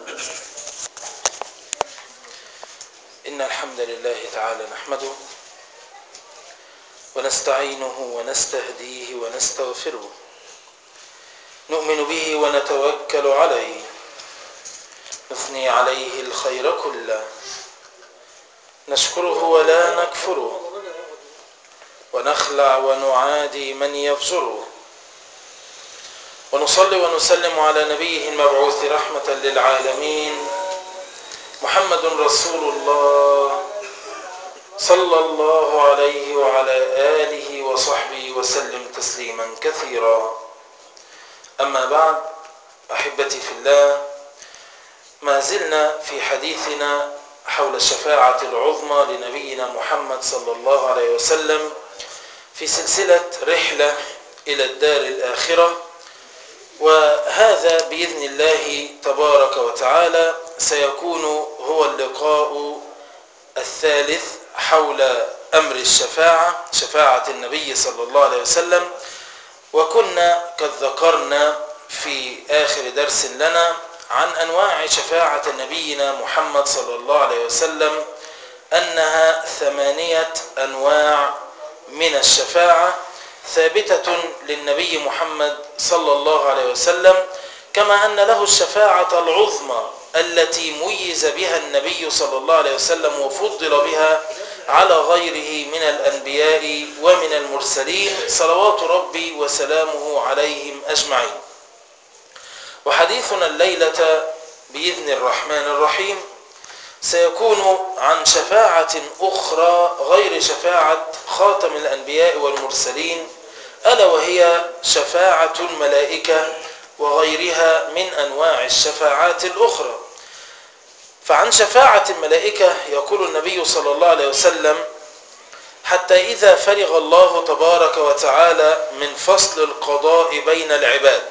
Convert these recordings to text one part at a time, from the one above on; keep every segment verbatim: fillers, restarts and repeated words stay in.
إن الحمد لله تعالى نحمده ونستعينه ونستهديه ونستغفره، نؤمن به ونتوكل عليه، نثني عليه الخير كله، نشكره ولا نكفره، ونخلع ونعادي من يفجره، ونصلي ونسلم على نبيه المبعوث رحمة للعالمين محمد رسول الله صلى الله عليه وعلى آله وصحبه وسلم تسليما كثيرا. أما بعد، أحبتي في الله، ما زلنا في حديثنا حول الشفاعة العظمى لنبينا محمد صلى الله عليه وسلم في سلسلة رحلة إلى الدار الآخرة، وهذا بإذن الله تبارك وتعالى سيكون هو اللقاء الثالث حول أمر الشفاعة، شفاعة النبي صلى الله عليه وسلم. وكنا قد ذكرنا في آخر درس لنا عن أنواع شفاعة نبينا محمد صلى الله عليه وسلم، أنها ثمانية أنواع من الشفاعة ثابتة للنبي محمد صلى الله عليه وسلم، كما أن له الشفاعة العظمى التي ميز بها النبي صلى الله عليه وسلم وفضل بها على غيره من الأنبياء ومن المرسلين صلوات ربي وسلامه عليهم أجمعين. وحديثنا الليلة بإذن الرحمن الرحيم سيكون عن شفاعة أخرى غير شفاعة خاتم الأنبياء والمرسلين، ألا وهي شفاعة الملائكة وغيرها من أنواع الشفاعات الأخرى. فعن شفاعة الملائكة يقول النبي صلى الله عليه وسلم: حتى إذا فرغ الله تبارك وتعالى من فصل القضاء بين العباد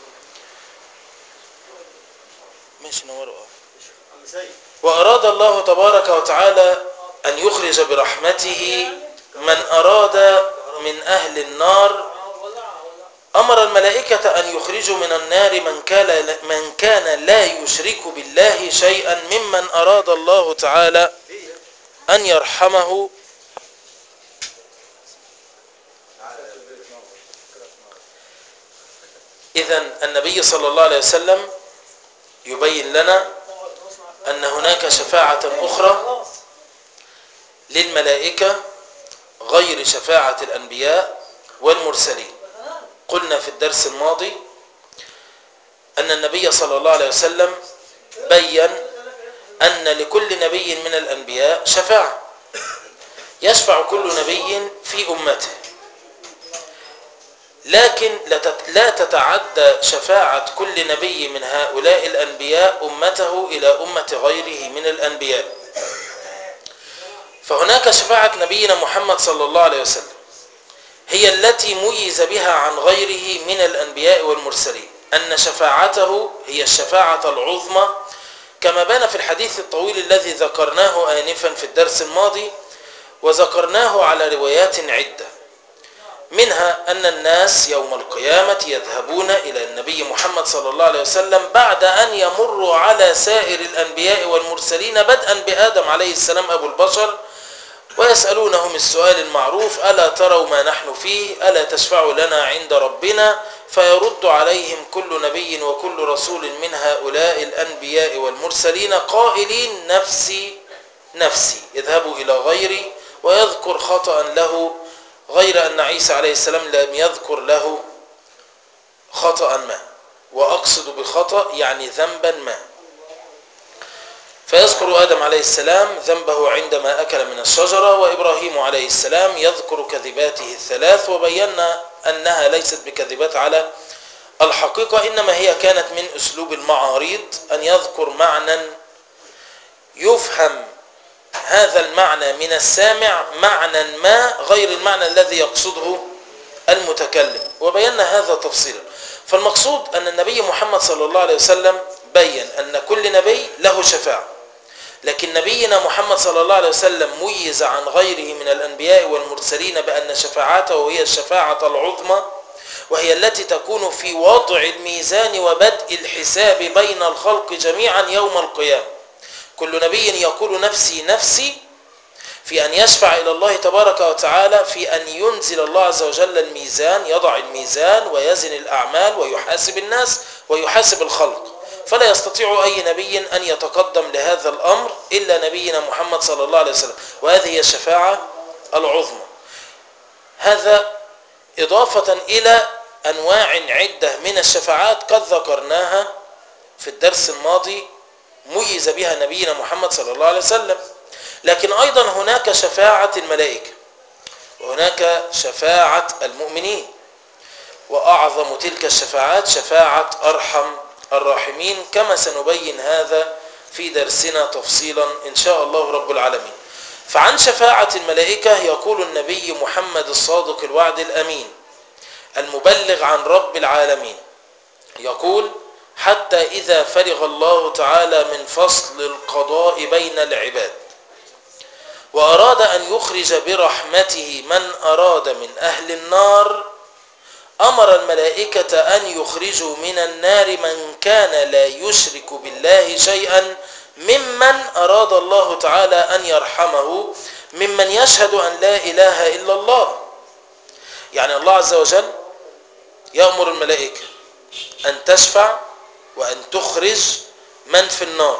وأراد الله تبارك وتعالى أن يخرج برحمته من أراد من أهل النار، أمر الملائكة أن يخرجوا من النار من كان من كان لا يشرك بالله شيئا ممن أراد الله تعالى أن يرحمه. إذن النبي صلى الله عليه وسلم يبين لنا أن هناك شفاعة أخرى للملائكة غير شفاعة الأنبياء والمرسلين. قلنا في الدرس الماضي أن النبي صلى الله عليه وسلم بيّن أن لكل نبي من الأنبياء شفاعة، يشفع كل نبي في أمته، لكن لا تتعدى شفاعة كل نبي من هؤلاء الأنبياء أمته إلى أمة غيره من الأنبياء. فهناك شفاعة نبينا محمد صلى الله عليه وسلم هي التي ميز بها عن غيره من الأنبياء والمرسلين، أن شفاعته هي الشفاعة العظمى، كما بان في الحديث الطويل الذي ذكرناه آنفا في الدرس الماضي، وذكرناه على روايات عدة، منها أن الناس يوم القيامة يذهبون إلى النبي محمد صلى الله عليه وسلم بعد أن يمروا على سائر الأنبياء والمرسلين بدءا بآدم عليه السلام أبو البشر، ويسألونهم السؤال المعروف: ألا تروا ما نحن فيه؟ ألا تشفعوا لنا عند ربنا؟ فيرد عليهم كل نبي وكل رسول من هؤلاء الأنبياء والمرسلين قائلين: نفسي نفسي، اذهبوا إلى غيري. ويذكر خطأ له، غير أن عيسى عليه السلام لم يذكر له خطأ ما، وأقصد بخطأ يعني ذنبا ما. فيذكر آدم عليه السلام ذنبه عندما أكل من الشجرة، وإبراهيم عليه السلام يذكر كذباته الثلاث، وبينا أنها ليست بكذبات على الحقيقة، إنما هي كانت من أسلوب المعاريض، أن يذكر معنى يفهم هذا المعنى من السامع معنى ما غير المعنى الذي يقصده المتكلم، وبينا هذا تفصيلا. فالمقصود أن النبي محمد صلى الله عليه وسلم بيّن أن كل نبي له شفاعة، لكن نبينا محمد صلى الله عليه وسلم ميز عن غيره من الأنبياء والمرسلين بأن شفاعته هي الشفاعة العظمى، وهي التي تكون في وضع الميزان وبدء الحساب بين الخلق جميعا يوم القيامة. كل نبي يقول نفسي نفسي في أن يشفع إلى الله تبارك وتعالى في أن ينزل الله عز وجل الميزان، يضع الميزان ويزن الأعمال ويحاسب الناس ويحاسب الخلق. فلا يستطيع أي نبي أن يتقدم لهذا الأمر إلا نبينا محمد صلى الله عليه وسلم، وهذه هي الشفاعة العظمى. هذا إضافة إلى أنواع عدة من الشفاعات قد ذكرناها في الدرس الماضي ميز بها نبينا محمد صلى الله عليه وسلم. لكن أيضا هناك شفاعة الملائكة وهناك شفاعة المؤمنين، وأعظم تلك الشفاعات شفاعة أرحم الراحمين، كما سنبين هذا في درسنا تفصيلا إن شاء الله رب العالمين. فعن شفاعة الملائكة يقول النبي محمد الصادق الوعد الأمين المبلغ عن رب العالمين، يقول: حتى إذا فرغ الله تعالى من فصل القضاء بين العباد وأراد أن يخرج برحمته من أراد من أهل النار، أمر الملائكة أن يخرجوا من النار من كان لا يشرك بالله شيئا ممن أراد الله تعالى أن يرحمه، ممن يشهد أن لا إله إلا الله. يعني الله عز وجل يأمر الملائكة أن تشفع وأن تخرج من في النار.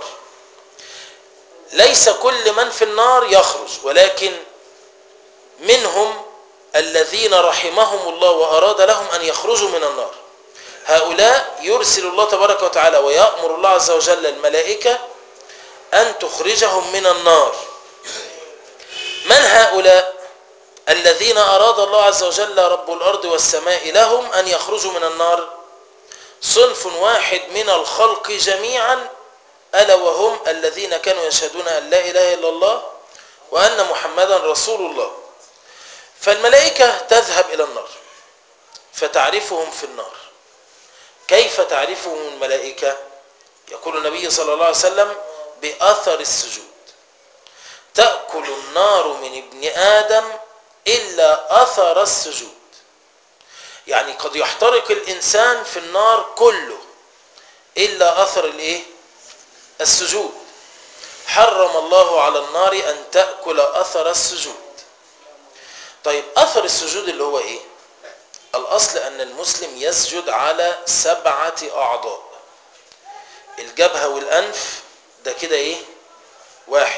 ليس كل من في النار يخرج، ولكن منهم الذين رحمهم الله وأراد لهم أن يخرجوا من النار. هؤلاء يرسل الله تبارك وتعالى ويأمر الله عز وجل الملائكة أن تخرجهم من النار. من هؤلاء الذين أراد الله عز وجل رب الأرض والسماء لهم أن يخرجوا من النار؟ صنف واحد من الخلق جميعا، ألا وهم الذين كانوا يشهدون أن لا إله إلا الله وأن محمدا رسول الله. فالملائكة تذهب إلى النار فتعرفهم في النار. كيف تعرفهم الملائكة؟ يقول النبي صلى الله عليه وسلم: بأثر السجود. تأكل النار من ابن آدم إلا أثر السجود. يعني قد يحترق الإنسان في النار كله إلا أثر الإيه؟ السجود. حرم الله على النار أن تأكل أثر السجود. طيب أثر السجود اللي هو إيه؟ الأصل أن المسلم يسجد على سبعة أعضاء. الجبهة والأنف ده كده إيه؟ واحد.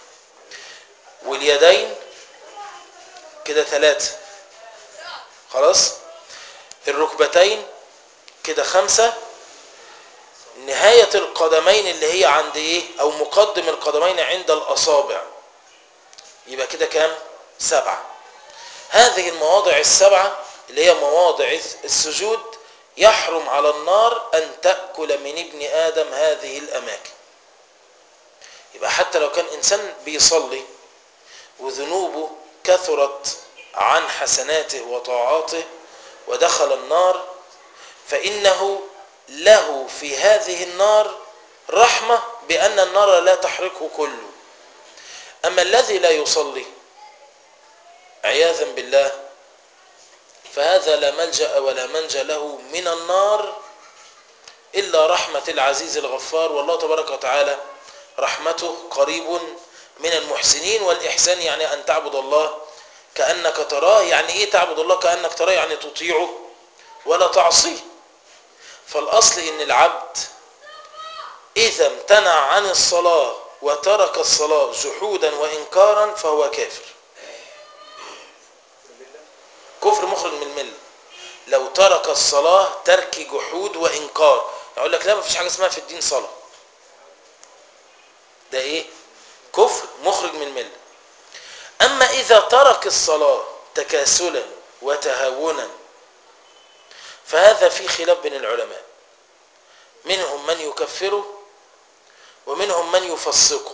واليدين كده ثلاثة. خلاص؟ الركبتين كده خمسة. نهاية القدمين اللي هي عند ايه؟ او مقدم القدمين عند الاصابع، يبقى كده كام؟ سبعة. هذه المواضع السبعة اللي هي مواضع السجود يحرم على النار ان تأكل من ابن آدم هذه الاماكن. يبقى حتى لو كان انسان بيصلي وذنوبه كثرت عن حسناته وطاعاته ودخل النار، فإنه له في هذه النار رحمة بأن النار لا تحرقه كله. أما الذي لا يصلي عياذا بالله فهذا لا ملجأ ولا منجى له من النار إلا رحمة العزيز الغفار. والله تبارك وتعالى رحمته قريب من المحسنين. والإحسان يعني أن تعبد الله كأنك تراه. يعني إيه تعبد الله كأنك تراه؟ يعني تطيعه ولا تعصيه. فالأصل إن العبد إذا امتنع عن الصلاة وترك الصلاة جحودا وإنكارا فهو كافر، كفر مخرج من الملة. لو ترك الصلاة ترك جحود وإنكار، يقول لك لا ما فيش حاجة اسمها في الدين صلاة، ده إيه؟ كفر مخرج من الملة. أما إذا ترك الصلاة تكاسلا وتهاونا فهذا في خلاف بين العلماء، منهم من يكفره ومنهم من يفسقه.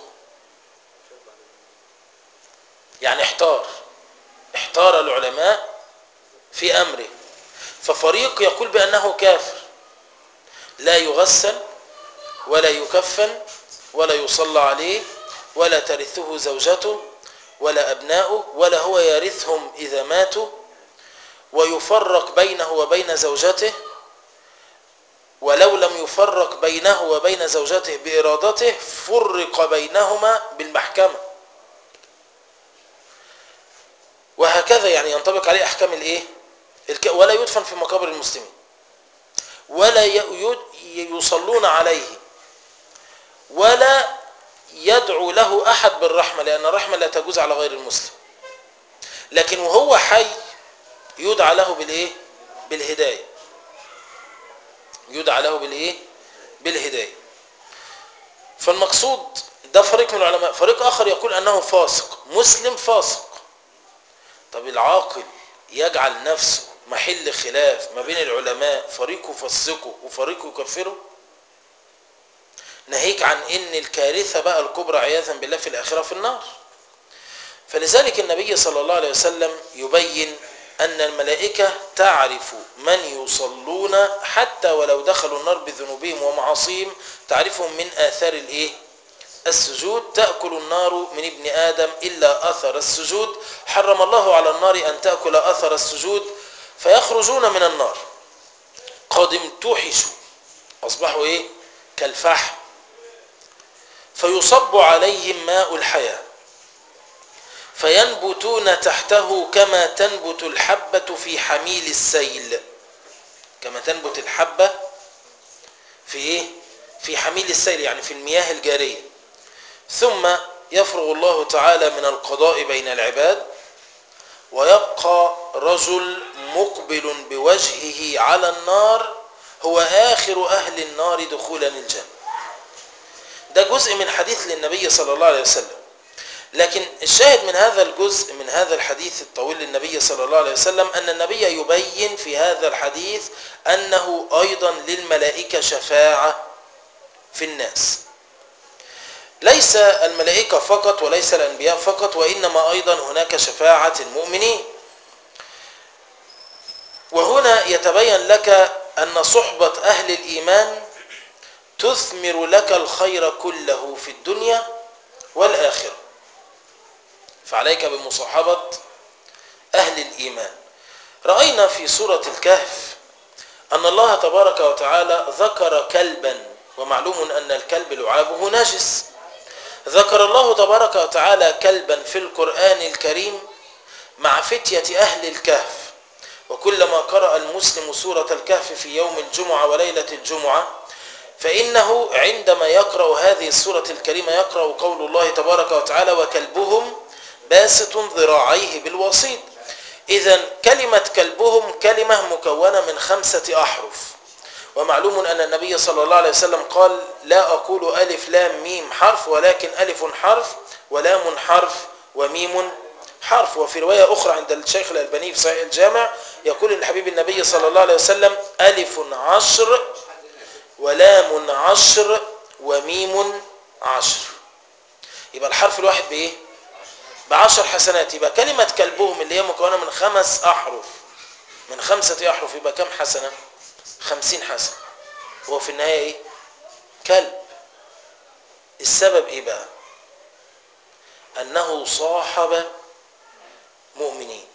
يعني احتار احتار العلماء في أمره، ففريق يقول بأنه كافر لا يغسل ولا يكفن ولا يصلى عليه ولا ترثه زوجته ولا أبناؤه ولا هو يرثهم إذا ماتوا، ويفرق بينه وبين زوجته، ولو لم يفرق بينه وبين زوجته بإرادته فرق بينهما بالمحكمة. وهكذا يعني ينطبق عليه أحكام الإيه؟ ولا يدفن في مقابر المسلمين، ولا يصلون عليه، ولا يدعو له أحد بالرحمة، لأن الرحمة لا تجوز على غير المسلم. لكن وهو حي يدعى له بالإيه؟ بالهداية. يدعى له بالإيه؟ بالهداية. فالمقصود ده فريق من العلماء. فريق آخر يقول أنه فاسق، مسلم فاسق. طب العاقل يجعل نفسه محل خلاف ما بين العلماء، فريق يفسقه وفريق يكفره، ناهيك عن ان الكارثة بقى الكبرى عياذا بالله في الآخرة في النار. فلذلك النبي صلى الله عليه وسلم يبين أن الملائكة تعرف من يصلون حتى ولو دخلوا النار بذنوبهم ومعاصيهم، تعرفهم من آثار الإيه؟ السجود. تأكل النار من ابن آدم إلا أثر السجود، حرم الله على النار أن تأكل أثر السجود، فيخرجون من النار قد امتحشوا، أصبحوا إيه؟ كالفحم، فيصب عليهم ماء الحياة فينبتون تحته كما تنبت الحبة في حميل السيل. كما تنبت الحبة في إيه؟ في حميل السيل، يعني في المياه الجارية. ثم يفرغ الله تعالى من القضاء بين العباد، ويبقى رجل مقبل بوجهه على النار هو آخر أهل النار دخولا الجنة. ده جزء من حديث للنبي صلى الله عليه وسلم. لكن الشاهد من هذا الجزء من هذا الحديث الطويل للنبي صلى الله عليه وسلم أن النبي يبين في هذا الحديث أنه أيضا للملائكة شفاعة في الناس. ليس الملائكة فقط وليس الأنبياء فقط، وإنما أيضا هناك شفاعة المؤمنين. وهنا يتبين لك أن صحبة أهل الإيمان تثمر لك الخير كله في الدنيا والآخرة. فعليك بمصاحبة أهل الإيمان. رأينا في سورة الكهف أن الله تبارك وتعالى ذكر كلبا، ومعلوم أن الكلب لعابه نجس. ذكر الله تبارك وتعالى كلبا في القرآن الكريم مع فتية أهل الكهف. وكلما قرأ المسلم سورة الكهف في يوم الجمعة وليلة الجمعة فإنه عندما يقرأ هذه السورة الكريمة يقرأ قول الله تبارك وتعالى وكلبهم باسط ذراعيه بالوسيط. إذن كلمة كلبهم كلمة مكونة من خمسة أحرف. ومعلوم أن النبي صلى الله عليه وسلم قال لا أقول ألف لام ميم حرف، ولكن ألف حرف ولام حرف وميم حرف. وفي رواية أخرى عند الشيخ الألباني في صحيح الجامع يقول إن حبيب النبي صلى الله عليه وسلم ألف عشر ولام عشر وميم عشر. يبقى الحرف الواحد بإيه؟ بعشر حسنات. يبقى كلمة كلبهم اللي هي مكونة من خمس أحرف من خمسة أحرف يبقى كم حسنة؟ خمسين حسنة. هو في النهاية إيه؟ كلب. السبب إيه بقى؟ أنه صاحب مؤمنين.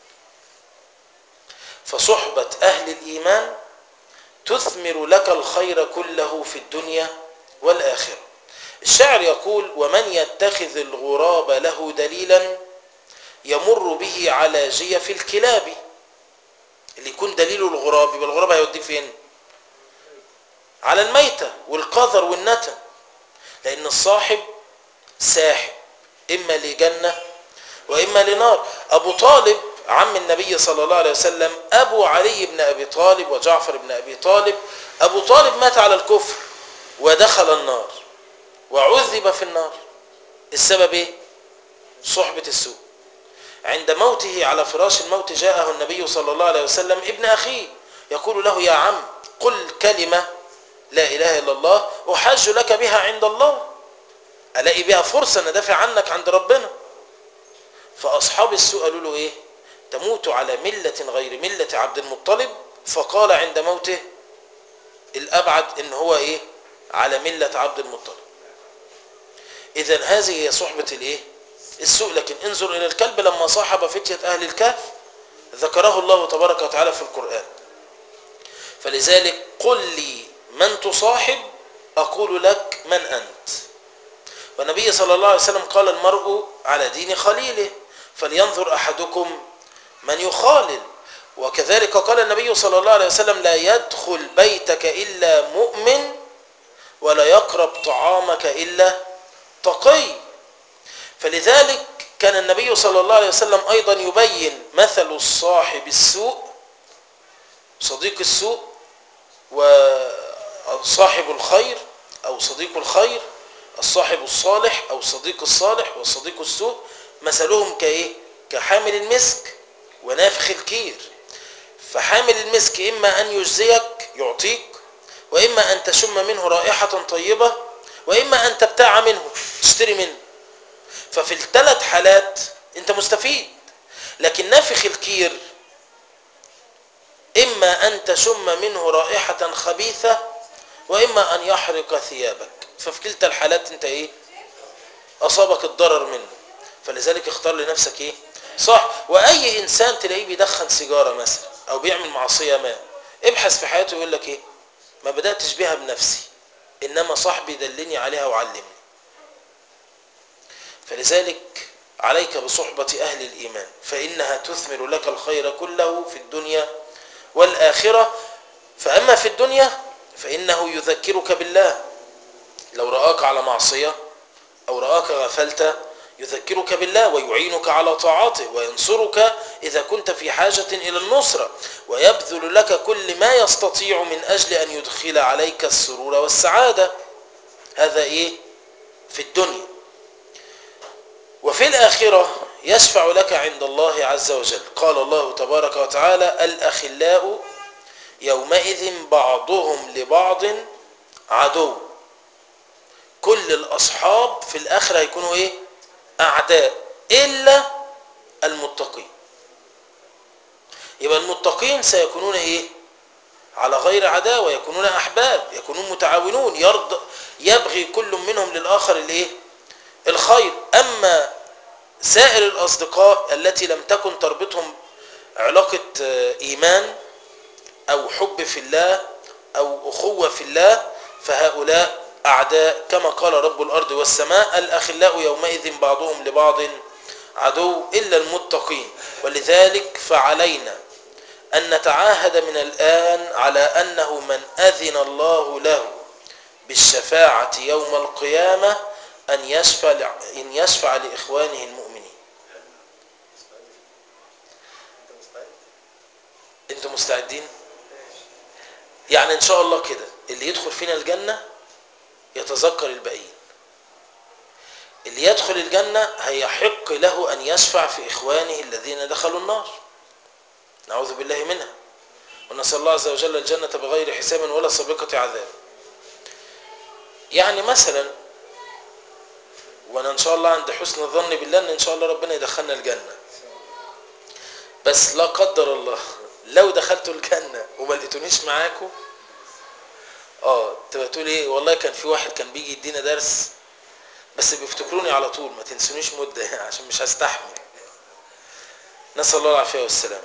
فصحبة أهل الإيمان تثمر لك الخير كله في الدنيا والآخرة. الشاعر يقول ومن يتخذ الغراب له دليلا يمر به على جيف الكلاب. اللي يكون دليله الغراب، يبقى الغراب هيوديه فين؟ على الميتة والقذر والنتن. لأن الصاحب ساحب إما لجنة وإما لنار. أبو طالب عم النبي صلى الله عليه وسلم أبو علي بن أبي طالب وجعفر بن أبي طالب، أبو طالب مات على الكفر ودخل النار وعذب في النار. السبب إيه؟ صحبة السوء. عند موته على فراش الموت جاءه النبي صلى الله عليه وسلم ابن أخيه يقول له يا عم قل كلمة لا إله إلا الله أحاج لك بها عند الله، ألاقي بها فرصة ندافع عنك عند ربنا. فأصحاب السوء قالوا له إيه؟ تموت على ملة غير ملة عبد المطلب. فقال عند موته الأبعد إن هو إيه؟ على ملة عبد المطلب. إذن هذه هي صحبة الإيه؟ السوء. لكن انظر إلى الكلب لما صاحب فتية أهل الكهف ذكره الله تبارك وتعالى في القرآن. فلذلك قل لي من تصاحب أقول لك من أنت. والنبي صلى الله عليه وسلم قال المرء على دين خليله فلينظر أحدكم من يخالل. وكذلك قال النبي صلى الله عليه وسلم لا يدخل بيتك إلا مؤمن ولا يقرب طعامك إلا تقي. فلذلك كان النبي صلى الله عليه وسلم أيضا يبين مثل الصاحب السوء صديق السوء وصاحب الخير أو صديق الخير، الصاحب الصالح أو صديق الصالح والصديق السوء مثلهم كإيه؟ كحامل المسك ونافخ الكير. فحامل المسك إما أن يجزيك يعطيك، وإما أن تشم منه رائحة طيبة، وإما أن تبتاع منه تشتري منه. ففي الثلاث حالات أنت مستفيد. لكن نافخ الكير إما أن تشم منه رائحة خبيثة وإما أن يحرق ثيابك. ففي كلتا الحالات أنت إيه؟ أصابك الضرر منه. فلذلك اختار لنفسك إيه؟ صح. وأي إنسان تلاقيه بيدخن سيجارة مثلا أو بيعمل معصية ما، ابحث في حياته يقول لك إيه؟ ما بدأتش بها بنفسي، إنما صاحبي دلني عليها وعلمني. فلذلك عليك بصحبة أهل الإيمان فإنها تثمر لك الخير كله في الدنيا والآخرة. فأما في الدنيا فإنه يذكرك بالله، لو رآك على معصية أو رآك غفلت يذكرك بالله ويعينك على طاعته وينصرك إذا كنت في حاجة إلى النصرة، ويبذل لك كل ما يستطيع من أجل أن يدخل عليك السرور والسعادة. هذا إيه؟ في الدنيا. وفي الآخرة يشفع لك عند الله عز وجل. قال الله تبارك وتعالى الأخلاء يومئذ بعضهم لبعض عدو. كل الأصحاب في الآخرة يكونوا إيه؟ أعداء إلا المتقين. يبقى المتقين سيكونون إيه؟ على غير عداوة، يكونون أحباب، يكونون متعاونون، يرضى يبغي كل منهم للآخر الإيه؟ الخير. أما سائر الأصدقاء التي لم تكن تربطهم علاقة إيمان أو حب في الله أو أخوة في الله فهؤلاء أعداء، كما قال رب الأرض والسماء الأخلاء يومئذ بعضهم لبعض عدو إلا المتقين. ولذلك فعلينا أن نتعاهد من الآن على أنه من أذن الله له بالشفاعة يوم القيامة أن يشفع, إن يشفع لإخوانه المؤمنين. أنتم مستعدين؟ يعني إن شاء الله كده اللي يدخل فينا الجنة يتذكر الباقيين، اللي يدخل الجنة هيحق له أن يشفع في إخوانه الذين دخلوا النار، نعوذ بالله منها، ونسأل الله عز وجل الجنة بغير حساب ولا سابقة عذاب. يعني مثلا، وانا ان شاء الله عند حسن الظن بالله ان ان شاء الله ربنا يدخلنا الجنة، بس لا قدر الله لو دخلتوا الجنة وما لقيتونيش معاكم، اه تبقى تقول ايه؟ والله كان في واحد كان بيجي يدينا درس بس بيفتكروني على طول، ما تنسونيش مدة يعني عشان مش هستحمل. نسأل الله العافية والسلام.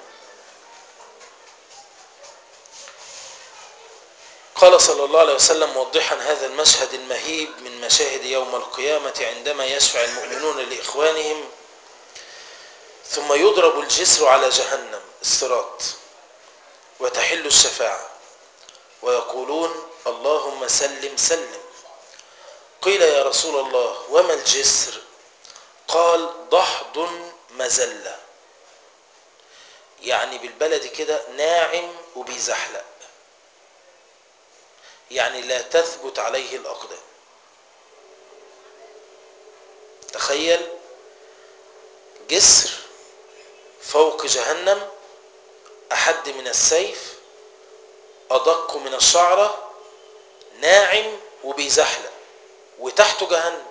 قال صلى الله عليه وسلم موضحا هذا المشهد المهيب من مشاهد يوم القيامة عندما يشفع المؤمنون لإخوانهم ثم يضرب الجسر على جهنم الصراط وتحل الشفاعة ويقولون اللهم سلم سلم. قيل يا رسول الله وما الجسر؟ قال ضحض مزلة، يعني بالبلد كده ناعم وبيزحلق، يعني لا تثبت عليه الأقدام. تخيل جسر فوق جهنم أحد من السيف أدق من الشعرة، ناعم وبيزحلق، وتحته جهنم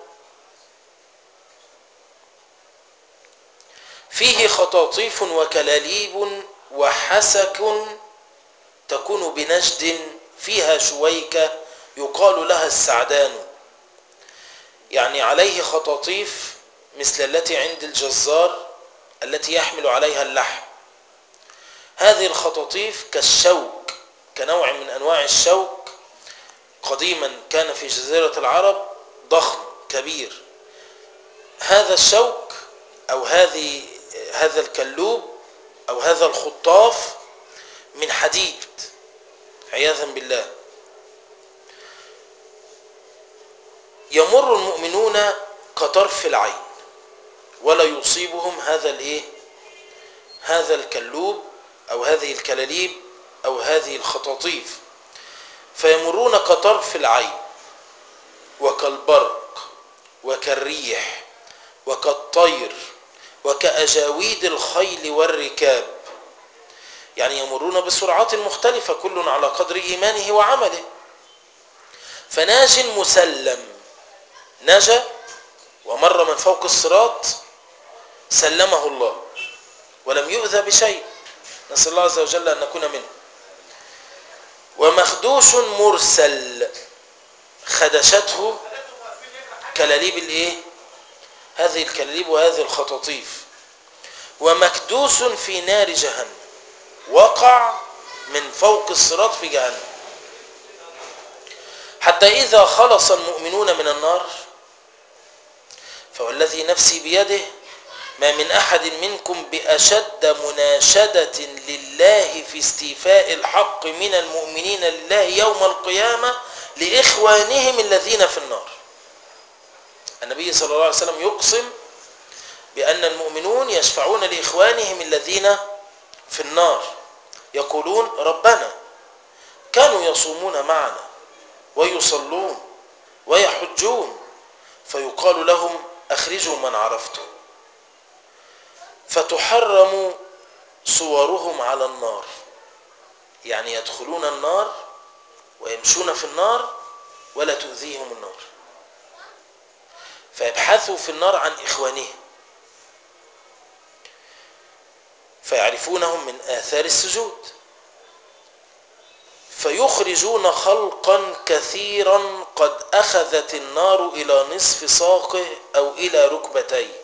فيه خطاطيف وكلاليب وحسك تكون بنجد فيها شويكة يقال لها السعدان، يعني عليه خطاطيف مثل التي عند الجزار التي يحمل عليها اللحم، هذه الخطاطيف كالشوك، كنوع من أنواع الشوك، قديما كان في جزيرة العرب ضخم كبير. هذا الشوك أو هذه هذا الكلوب أو هذا الخطاف من حديد عياذا بالله. يمر المؤمنون كطرف العين ولا يصيبهم هذا الايه هذا الكلوب أو هذه الكلاليب أو هذه الخطاطيف، فيمرون كطرف العين وكالبرق وكالريح وكالطير وكأجاويد الخيل والركاب، يعني يمرون بسرعات مختلفة كل على قدر إيمانه وعمله. فناج مسلم، نجا ومر من فوق الصراط سلمه الله ولم يؤذى بشيء، نسأل الله عز وجل أن نكون منه. ومخدوش مرسل، خدشته كلاليب الايه هذه الكلاليب وهذه الخطاطيف. ومكدوس في نار جهنم، وقع من فوق الصراط في جهنم. حتى إذا خلص المؤمنون من النار، فوالذي نفسي بيده ما من أحد منكم بأشد مناشدة لله في استيفاء الحق من المؤمنين لله يوم القيامة لإخوانهم الذين في النار. النبي صلى الله عليه وسلم يقسم بأن المؤمنون يشفعون لإخوانهم الذين في النار، يقولون ربنا كانوا يصومون معنا ويصلون ويحجون، فيقال لهم أخرجوا من عرفتم، فتحرم صورهم على النار، يعني يدخلون النار ويمشون في النار ولا تؤذيهم النار، فيبحثوا في النار عن إخوانهم فيعرفونهم من آثار السجود، فيخرجون خلقا كثيرا قد أخذت النار إلى نصف ساقه أو إلى ركبتيه،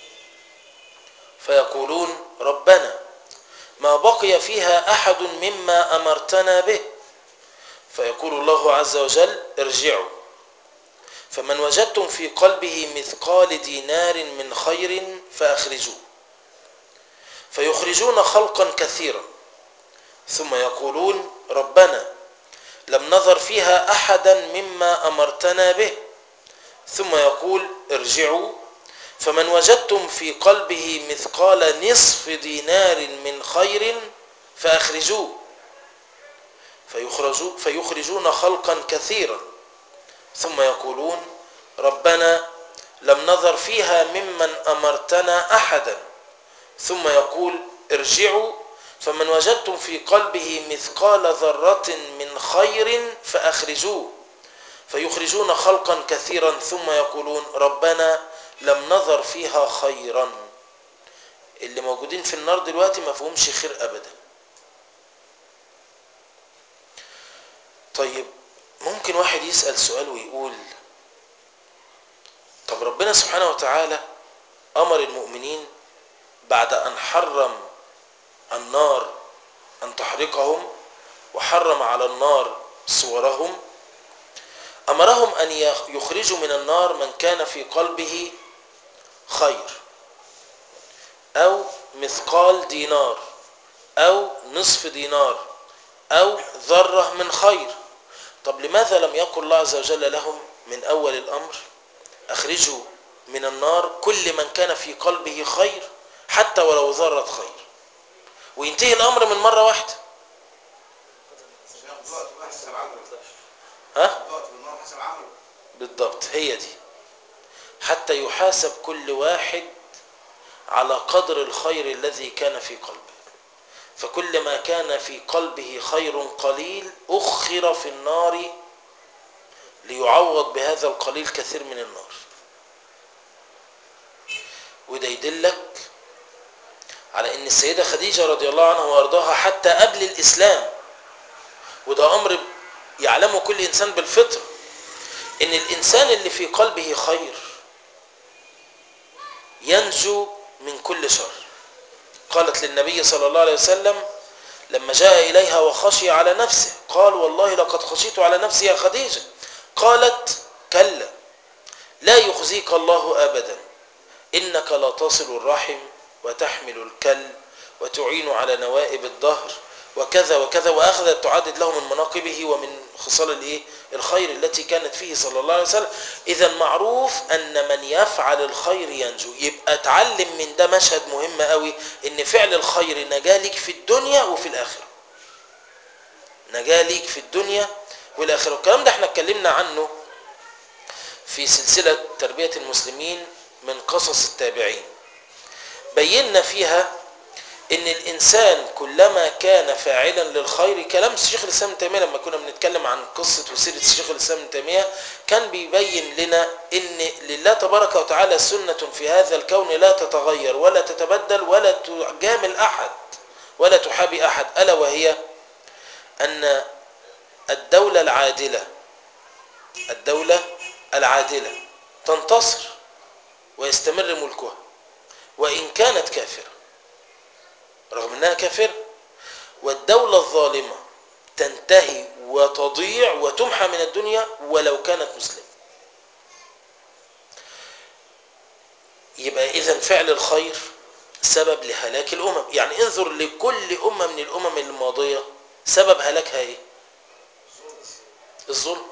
فيقولون ربنا ما بقي فيها أحد مما أمرتنا به، فيقول الله عز وجل ارجعوا فمن وجدتم في قلبه مثقال دينار من خير فأخرجوه، فيخرجون خلقا كثيرا ثم يقولون ربنا لم نظر فيها أحدا مما أمرتنا به، ثم يقول ارجعوا فمن وجدتم في قلبه مثقال نصف دينار من خير فأخرجوه، فيخرجون خلقا كثيرا ثم يقولون ربنا لم نظر فيها ممن أمرتنا أحدا، ثم يقول ارجعوا فمن وجدتم في قلبه مثقال ذرة من خير فأخرجوه، فيخرجون خلقا كثيرا ثم يقولون ربنا لم نظر فيها خيرا. اللي موجودين في النار دلوقتي ما فيهمش خير أبدا. طيب ممكن واحد يسأل سؤال ويقول طب ربنا سبحانه وتعالى أمر المؤمنين بعد أن حرم النار أن تحرقهم وحرم على النار صورهم، أمرهم أن يخرجوا من النار من كان في قلبه خير أو مثقال دينار أو نصف دينار أو ذرة من خير. طب لماذا لم يقل الله عز وجل لهم من أول الأمر أخرجوا من النار كل من كان في قلبه خير حتى ولو ذرة خير، وينتهي الأمر من مرة واحدة؟ ها؟ بالضبط، هي دي، حتى يحاسب كل واحد على قدر الخير الذي كان في قلبه، فكل ما كان في قلبه خير قليل أخر في النار ليعوض بهذا القليل كثير من النار. وده يدلك على ان السيدة خديجة رضي الله عنها وارضاها حتى قبل الاسلام، وده امر يعلمه كل انسان بالفطرة، ان الانسان اللي في قلبه خير ينجو من كل شر. قالت للنبي صلى الله عليه وسلم لما جاء إليها وخشي على نفسه قال والله لقد خشيت على نفسي يا خديجة. قالت كلا لا يخزيك الله أبدا إنك لا تصل الرحم وتحمل الكل وتعين على نوائب الدهر وكذا وكذا، وأخذت تعدد له من مناقبه ومن خصال الإيه الخير التي كانت فيه صلى الله عليه وسلم. إذا معروف أن من يفعل الخير ينجو. يبقى اتعلم من ده مشهد مهم قوي، إن فعل الخير نجاة ليك في الدنيا وفي الآخرة، نجاة ليك في الدنيا والآخرة. والكلام ده احنا اتكلمنا عنه في سلسلة تربية المسلمين من قصص التابعين، بينا فيها ان الانسان كلما كان فاعلا للخير، كلام الشيخ الاسلام ابن تيميه لما كنا بنتكلم عن قصه وسيره الشيخ الاسلام ابن تيميه كان بيبين لنا ان لله تبارك وتعالى سنه في هذا الكون لا تتغير ولا تتبدل ولا تجامل احد ولا تحابي احد، الا وهي ان الدوله العادله الدوله العادله تنتصر ويستمر ملكها وان كانت كافره، رغم انها كافرة. والدولة الظالمة تنتهي وتضيع وتمحى من الدنيا ولو كانت مسلمة. يبقى اذا فعل الخير سبب لهلاك الامم. يعني انظر لكل امة من الامم الماضية سبب هلاكها ايه؟ الظلم.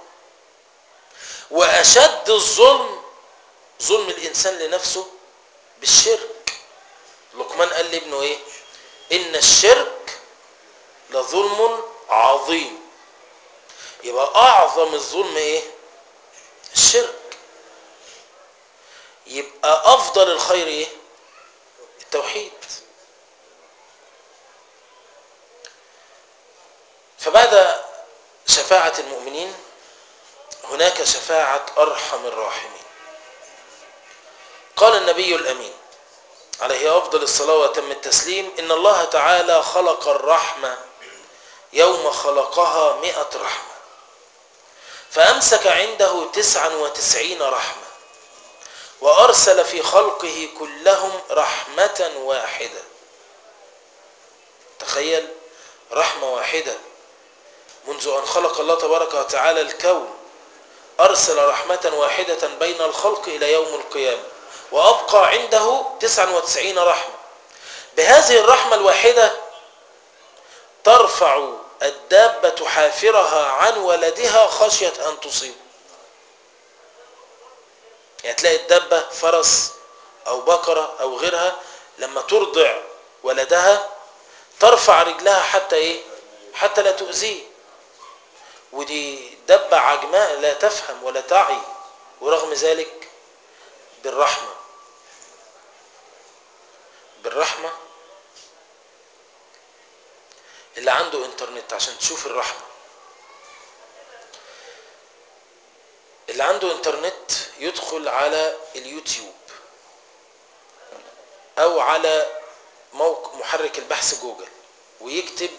واشد الظلم ظلم الانسان لنفسه بالشرك. لقمان قال لابنه ايه؟ ان الشرك لظلم عظيم. يبقى اعظم الظلم ايه؟ الشرك. يبقى افضل الخير ايه؟ التوحيد. فبعد شفاعة المؤمنين هناك شفاعة ارحم الراحمين. قال النبي الامين عليه افضل الصلاة وتم التسليم ان الله تعالى خلق الرحمة يوم خلقها مئة رحمة، فامسك عنده تسعا وتسعين رحمة، وارسل في خلقه كلهم رحمة واحدة. تخيل، رحمة واحدة منذ ان خلق الله تبارك وتعالى الكون، ارسل رحمة واحدة بين الخلق الى يوم القيامة، وابقى عنده تسعا وتسعين رحمة. بهذه الرحمة الواحدة ترفع الدابة حافرها عن ولدها خشية ان تصيب. يعني تلاقي الدابة فرس او بقرة او غيرها لما ترضع ولدها ترفع رجلها حتى ايه؟ حتى لا تؤذيه. ودي دبة عجماء لا تفهم ولا تعي، ورغم ذلك بالرحمة بالرحمة اللي عنده انترنت عشان تشوف الرحمة، اللي عنده انترنت يدخل على اليوتيوب او على موقع محرك البحث جوجل ويكتب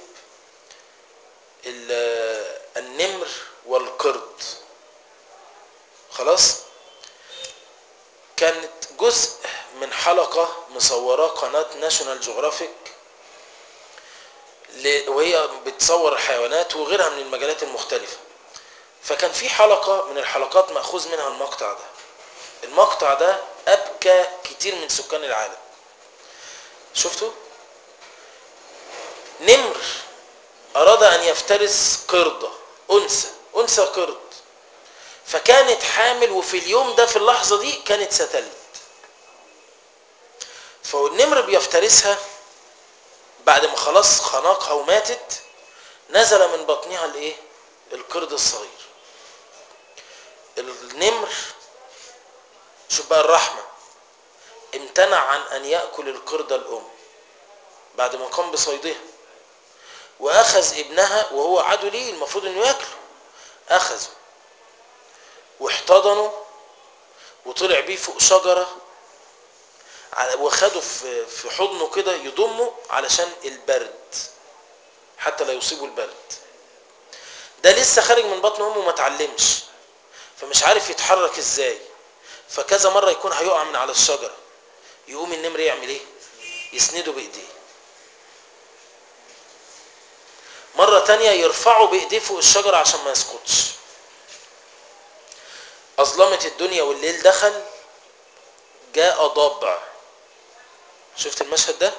النمر والقرد، خلاص. كانت جزء من حلقة مصورة قناة ناشونال جغرافيك وهي بتصور الحيوانات وغيرها من المجالات المختلفة. فكان في حلقة من الحلقات مأخوذ منها المقطع ده. المقطع ده أبكى كتير من سكان العالم. شفتوا؟ نمر أراد أن يفترس قردة، أنثى أنثى قرد، فكانت حامل، وفي اليوم ده في اللحظة دي كانت ستلد. فالنمر بيفترسها بعد ما خلاص خنقها وماتت، نزل من بطنها الايه؟ القرد الصغير. النمر، شوف بقى الرحمة، امتنع عن ان يأكل القردة الام بعد ما قام بصيدها، واخذ ابنها وهو عدو ليه المفروض انه ياكله، اخذه واحتضنه وطلع بيه فوق شجرة وخده في حضنه كده يضمه علشان البرد، حتى لا يصيبه البرد. ده لسه خارج من بطن امه ما اتعلمش، فمش عارف يتحرك ازاي، فكذا مرة يكون هيقع من على الشجرة، يقوم النمر يعمل ايه؟ يسنده بايديه. مرة تانية يرفعه بإيديه فوق الشجرة عشان ما يسقطش. أظلمت الدنيا والليل دخل، جاء ضبع. شفت المشهد ده؟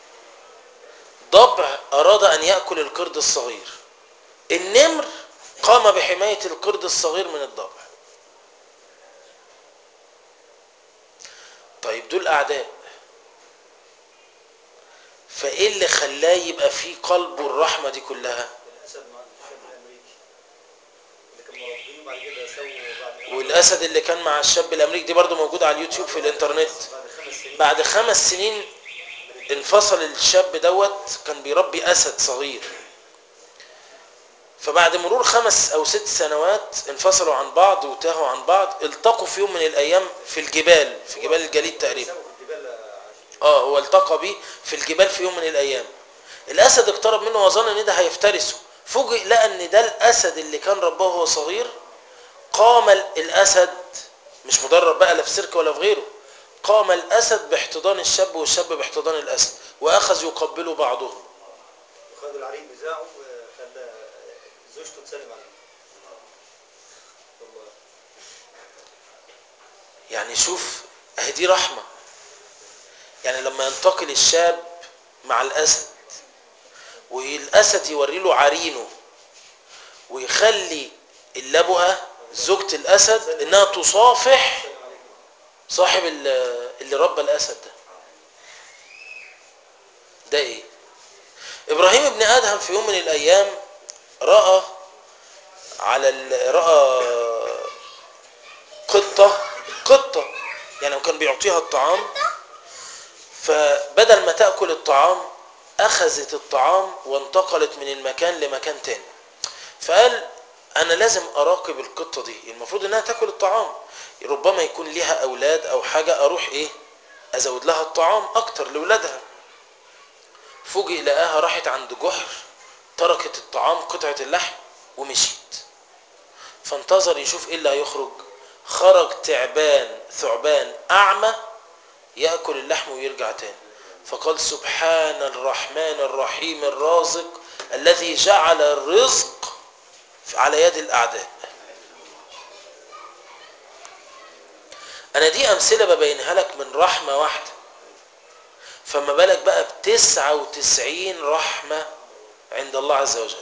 ضبع أراد أن يأكل القرد الصغير، النمر قام بحماية القرد الصغير من الضبع. طيب دول أعداء، فإيه اللي خلاه يبقى في قلبه الرحمة دي كلها؟ والأسد اللي كان مع الشاب الأمريكي دي برضو موجود على اليوتيوب في الإنترنت. بعد خمس سنين انفصل الشاب دوت، كان بيربي أسد صغير، فبعد مرور خمس أو ست سنوات انفصلوا عن بعض وتاهوا عن بعض، التقوا في يوم من الأيام في الجبال، في جبال الجليد تقريبا. اه هو التقى بيه في الجبال في يوم من الأيام. الأسد اقترب منه وظن ان ده هيفترسه، فوجئ لقى ان ده الأسد اللي كان رباه وهو صغير. قام الأسد، مش مدرب بقى لا في سيرك ولا في غيره، قام الأسد باحتضان الشاب والشاب باحتضان الأسد، وأخذ يقبلوا بعضهم. وخد العريق بتاعه خلى زوجته تسلم عليه. والله يعني شوف اهي دي رحمة. يعني لما ينتقل الشاب مع الأسد والأسد يوري له عرينه، ويخلي اللبؤة زوجة الأسد إنها تصافح صاحب اللي ربى الأسد ده. ده إيه؟ إبراهيم ابن آدهم في يوم من الأيام رأى على رأى قطة قطة يعني كان بيعطيها الطعام، فبدل ما تأكل الطعام أخذت الطعام وانتقلت من المكان لمكان تاني. فقال أنا لازم أراقب القطة دي، المفروض إنها تأكل الطعام، ربما يكون لها أولاد أو حاجة، أروح إيه أزود لها الطعام أكتر لأولادها. فوجئ لقاها راحت عند جحر، تركت الطعام قطعة اللحم ومشيت. فانتظر يشوف إيه اللي هيخرج. خرج تعبان ثعبان أعمى يأكل اللحم ويرجع تاني. فقال سبحان الرحمن الرحيم الرازق الذي جعل الرزق على يد الأعداء. أنا دي أمثلة ببينها لك من رحمة واحدة، فما بالك بقى بتسعة وتسعين رحمة عند الله عز وجل.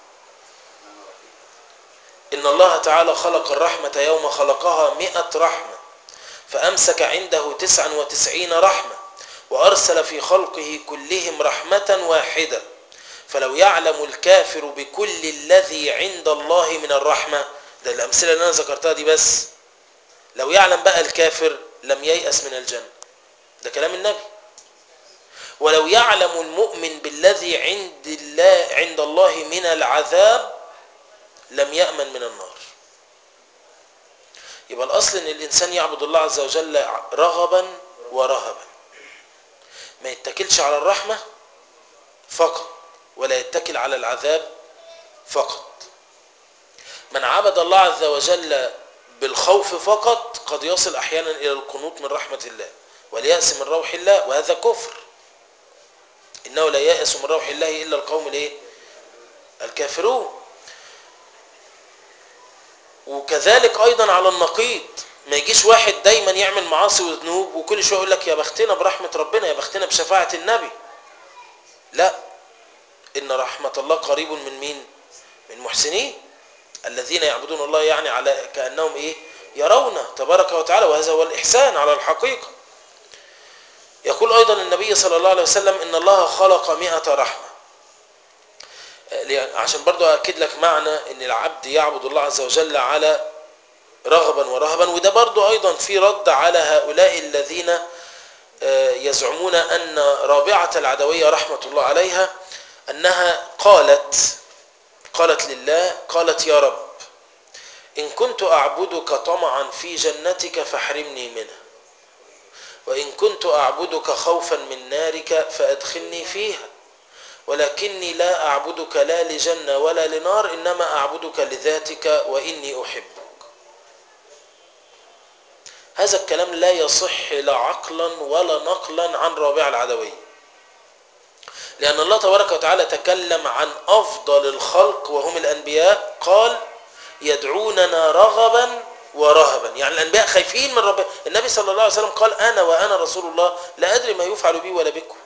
إن الله تعالى خلق الرحمة يوم خلقها مئة رحمة، فأمسك عنده تسعا وتسعين رحمة، وأرسل في خلقه كلهم رحمة واحدة. فلو يعلم الكافر بكل الذي عند الله من الرحمة، ده الأمثلة اللي أنا ذكرتها دي بس، لو يعلم بقى الكافر لم ييأس من الجنة، ده كلام النبي. ولو يعلم المؤمن بالذي عند الله عند الله من العذاب لم يأمن من النار. يبقى الأصل إن الإنسان يعبد الله عز وجل رغبا ورهبا، ما يتكلش على الرحمة فقط ولا يتكل على العذاب فقط. من عبد الله عز وجل بالخوف فقط قد يصل أحيانا إلى القنوط من رحمة الله واليأس من روح الله، وهذا كفر. إنه لا يأس من روح الله إلا القوم الايه الكافرون. وكذلك أيضا على النقيض، ما يجيش واحد دايما يعمل معاصي وذنوب وكل شوية يقول لك يا بختنا برحمة ربنا، يا بختنا بشفاعة النبي. لا، إن رحمة الله قريب من مين؟ من محسنين الذين يعبدون الله يعني على كأنهم إيه يرونه تبارك وتعالى، وهذا هو الإحسان على الحقيقة. يقول أيضا النبي صلى الله عليه وسلم إن الله خلق مئة رحمة، عشان برضو أكد لك معنى إن العبد يعبد الله عز وجل على رغبا ورهبا. وده برضو أيضا في رد على هؤلاء الذين يزعمون أن رابعة العدوية رحمة الله عليها أنها قالت قالت لله، قالت يا رب إن كنت أعبدك طمعا في جنتك فاحرمني منها، وإن كنت أعبدك خوفا من نارك فأدخلني فيها، ولكني لا أعبدك لا لجنة ولا لنار، إنما أعبدك لذاتك وإني أحبك. هذا الكلام لا يصح لا عقلا ولا نقلا عن رابعة العدوية، لأن الله تبارك وتعالى تكلم عن أفضل الخلق وهم الأنبياء، قال يدعوننا رغبا ورهبا، يعني الأنبياء خايفين من ربنا. النبي صلى الله عليه وسلم قال أنا وأنا رسول الله لا أدري ما يفعل بي ولا بكم.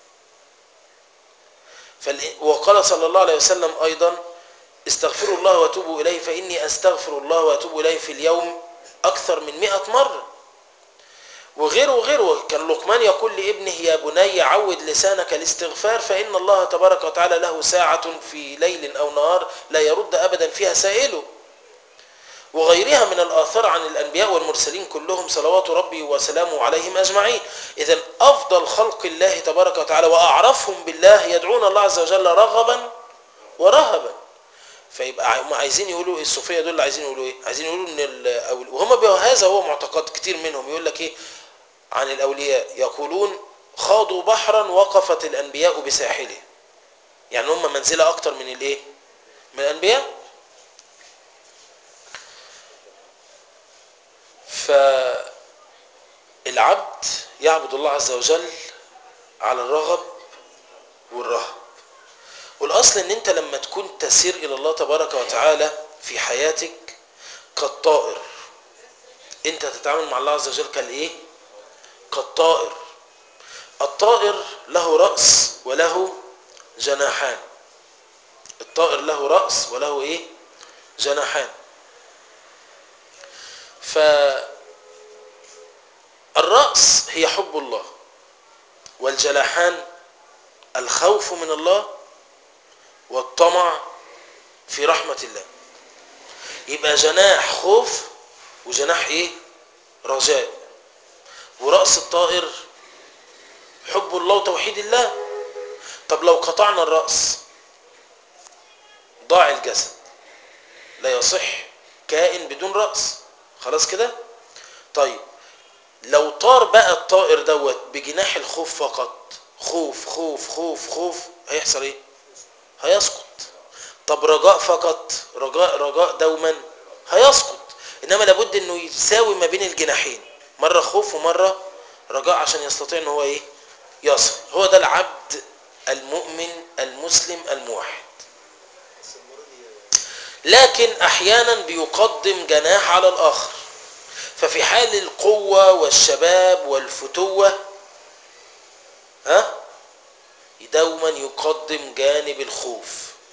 وقال صلى الله عليه وسلم أيضا استغفروا الله واتوبوا إليه فإني أستغفر الله واتوب إليه في اليوم أكثر من مئة مرة. وغيره وغيره. كان لقمان يقول لابنه يا بني عود لسانك الاستغفار فإن الله تبارك وتعالى له ساعة في ليل أو نهار لا يرد أبدا فيها سائله. وغيرها من الآثار عن الأنبياء والمرسلين كلهم صلوات ربي وسلامه عليهم أجمعين. إذن أفضل خلق الله تبارك وتعالى وأعرفهم بالله يدعون الله عز وجل رغبا ورهبا. فيبقى هم عايزين يقولوا الصوفيه دول عايزين يقولوا ايه؟ عايزين يقولوا ان وهم هذا هو معتقد كتير منهم، يقول لك ايه عن الاولياء؟ يقولون خاضوا بحرا وقفت الانبياء بساحله، يعني هم منزله اكتر من الايه؟ من الانبياء. فالعبد يعبد الله عز وجل على الرغب والرهب. والاصل ان انت لما تكون تسير الى الله تبارك وتعالى في حياتك كالطائر، انت تتعامل مع الله عز وجل كالايه؟ كالطائر. الطائر له رأس وله جناحان. الطائر له رأس وله ايه؟ جناحان. فالرأس هي حب الله، والجناحان الخوف من الله والطمع في رحمة الله. يبقى جناح خوف وجناح ايه؟ رجاء. ورأس الطائر حب الله وتوحيد الله. طب لو قطعنا الرأس ضاع الجسد، لا يصح كائن بدون رأس، خلاص كده. طيب لو طار بقى الطائر دوت بجناح الخوف فقط، خوف خوف خوف خوف، هيحصل ايه؟ هيسقط. طب رجاء فقط، رجاء رجاء دوما، هيسقط. انما لابد انه يساوي ما بين الجناحين، مرة خوف ومرة رجاء عشان يستطيع ان هو ايه؟ يصل. هو ده العبد المؤمن المسلم الموحد. لكن احيانا بيقدم جناح على الاخر. ففي حال القوة والشباب والفتوة ها دوما يقدم جانب الخوف،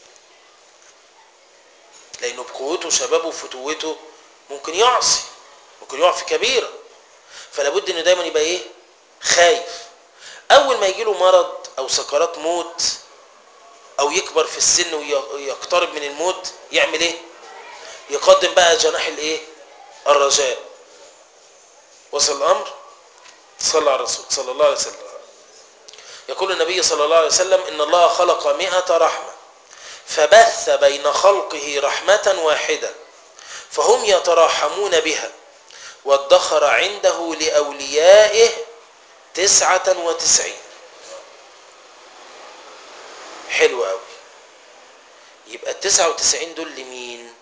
لانه بقوته وشبابه وفتوته ممكن يعصي، ممكن يقع في كبيرة. فلابد انه دايما يبقى ايه؟ خايف. اول ما يجيله مرض او سكرات موت او يكبر في السن ويقترب من الموت يعمل ايه؟ يقدم بقى جناح الايه؟ الرجاء. وصل الامر؟ صلى على الرسول صلى الله عليه وسلم. يقول النبي صلى الله عليه وسلم ان الله خلق مئة رحمة فبث بين خلقه رحمة واحدة فهم يتراحمون بها وادخر عنده لأوليائه تسعة وتسعين. حلو قوي. يبقى التسعة وتسعين دول لمين؟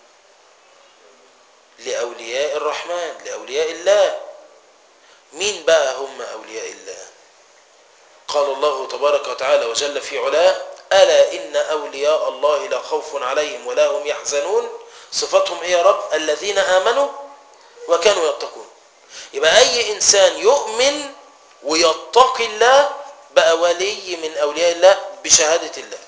لأولياء الرحمن، لأولياء الله. مين بقى هم أولياء الله؟ قال الله تبارك وتعالى وجل في علاه ألا إن أولياء الله لا خوف عليهم ولا هم يحزنون. صفتهم إيه يا رب؟ الذين آمنوا وكانوا يتقون. يبقى أي إنسان يؤمن ويتقي الله بقى ولي من أولياء الله بشهادة الله.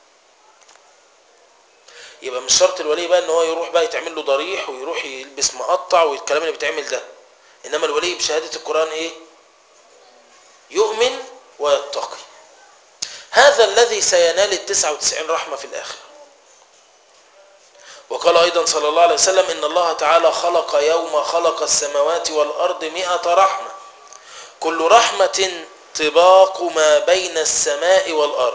يبقى مش شرط الولي بقى ان هو يروح بقى يتعمل له ضريح ويروح يلبس مقطع والكلام اللي بيتعمل ده. انما الولي بشهادة القرآن ايه؟ يؤمن ويتقي. هذا الذي سينال التسعة وتسعين رحمة في الآخرة. وقال أيضا صلى الله عليه وسلم إن الله تعالى خلق يوم خلق السماوات والأرض مئة رحمة كل رحمة طباق ما بين السماء والأرض.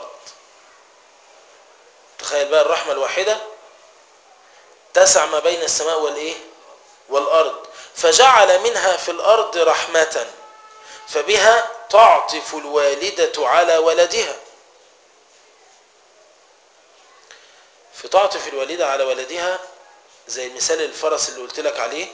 تخيل بقى الرحمة الواحدة تسع ما بين السماء والإيه؟ والأرض. فجعل منها في الأرض رحمة فبها تعطف الوالدة على ولدها. في تعطف الوالدة على ولدها زي مثال الفرس اللي قلت لك عليه.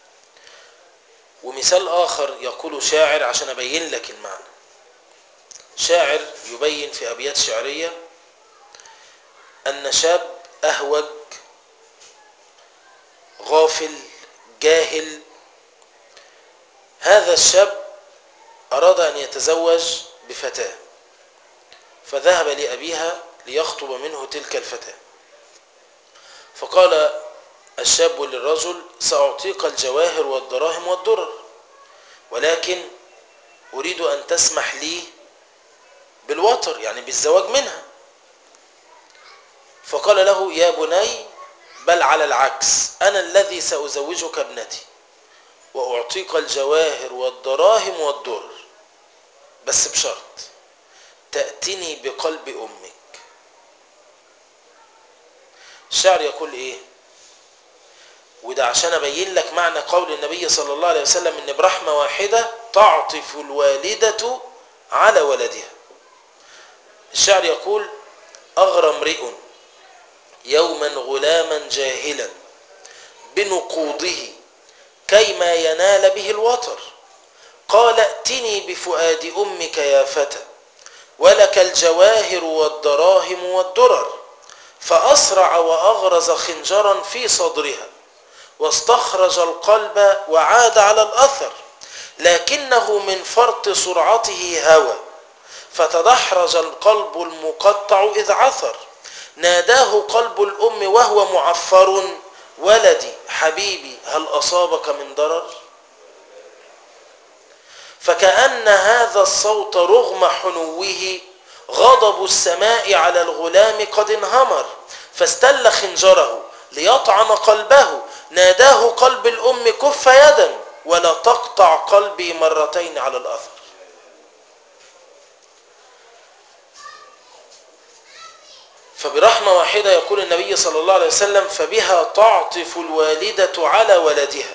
ومثال آخر يقول شاعر عشان أبين لك المعنى. شاعر يبين في أبيات شعرية أن شاب أهوج غافل جاهل، هذا الشاب أراد أن يتزوج بفتاة، فذهب لأبيها ليخطب منه تلك الفتاة، فقال الشاب للرجل: سأعطيك الجواهر والدراهم والدرر، ولكن أريد أن تسمح لي بالوطر، يعني بالزواج منها. فقال له: يا بني، بل على العكس، أنا الذي سأزوجك ابنتي وأعطيك الجواهر والدراهم والدرر، بس بشرط تأتني بقلب أمك. الشعر يقول إيه؟ وده عشان أبين لك معنى قول النبي صلى الله عليه وسلم إن برحمة واحدة تعطف الوالدة على ولدها. الشعر يقول: أغرى امرئ يوما غلاما جاهلا بنقوضه كيما ينال به الوطر، قال: ائتني بفؤاد أمك يا فتى ولك الجواهر والدراهم والدرر، فأسرع وأغرز خنجرا في صدرها واستخرج القلب وعاد على الأثر، لكنه من فرط سرعته هوى فتدحرج القلب المقطع إذ عثر، ناداه قلب الأم وهو معفر: ولدي حبيبي هل أصابك من ضرر؟ فكأن هذا الصوت رغم حنوه غضب السماء على الغلام قد انهمر، فاستل خنجره ليطعن قلبه، ناداه قلب الأم: كف يدا ولا تقطع قلبي مرتين على الأثر. فبرحمة واحدة يقول النبي صلى الله عليه وسلم: فبها تعطف الوالدة على ولدها،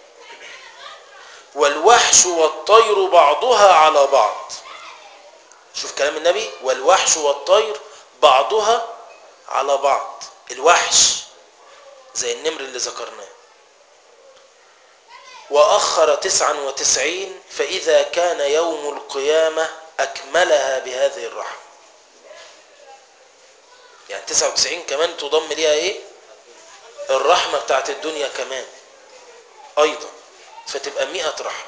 والوحش والطير بعضها على بعض. شوف كلام النبي: والوحش والطير بعضها على بعض. الوحش زي النمر اللي ذكرناه. وأخر تسعا وتسعين فإذا كان يوم القيامة أكملها بهذه الرحمة. يعني تسعة وتسعين كمان تضم ليها إيه؟ الرحمة بتاعت الدنيا كمان أيضا، فتبقى مئة رحمة.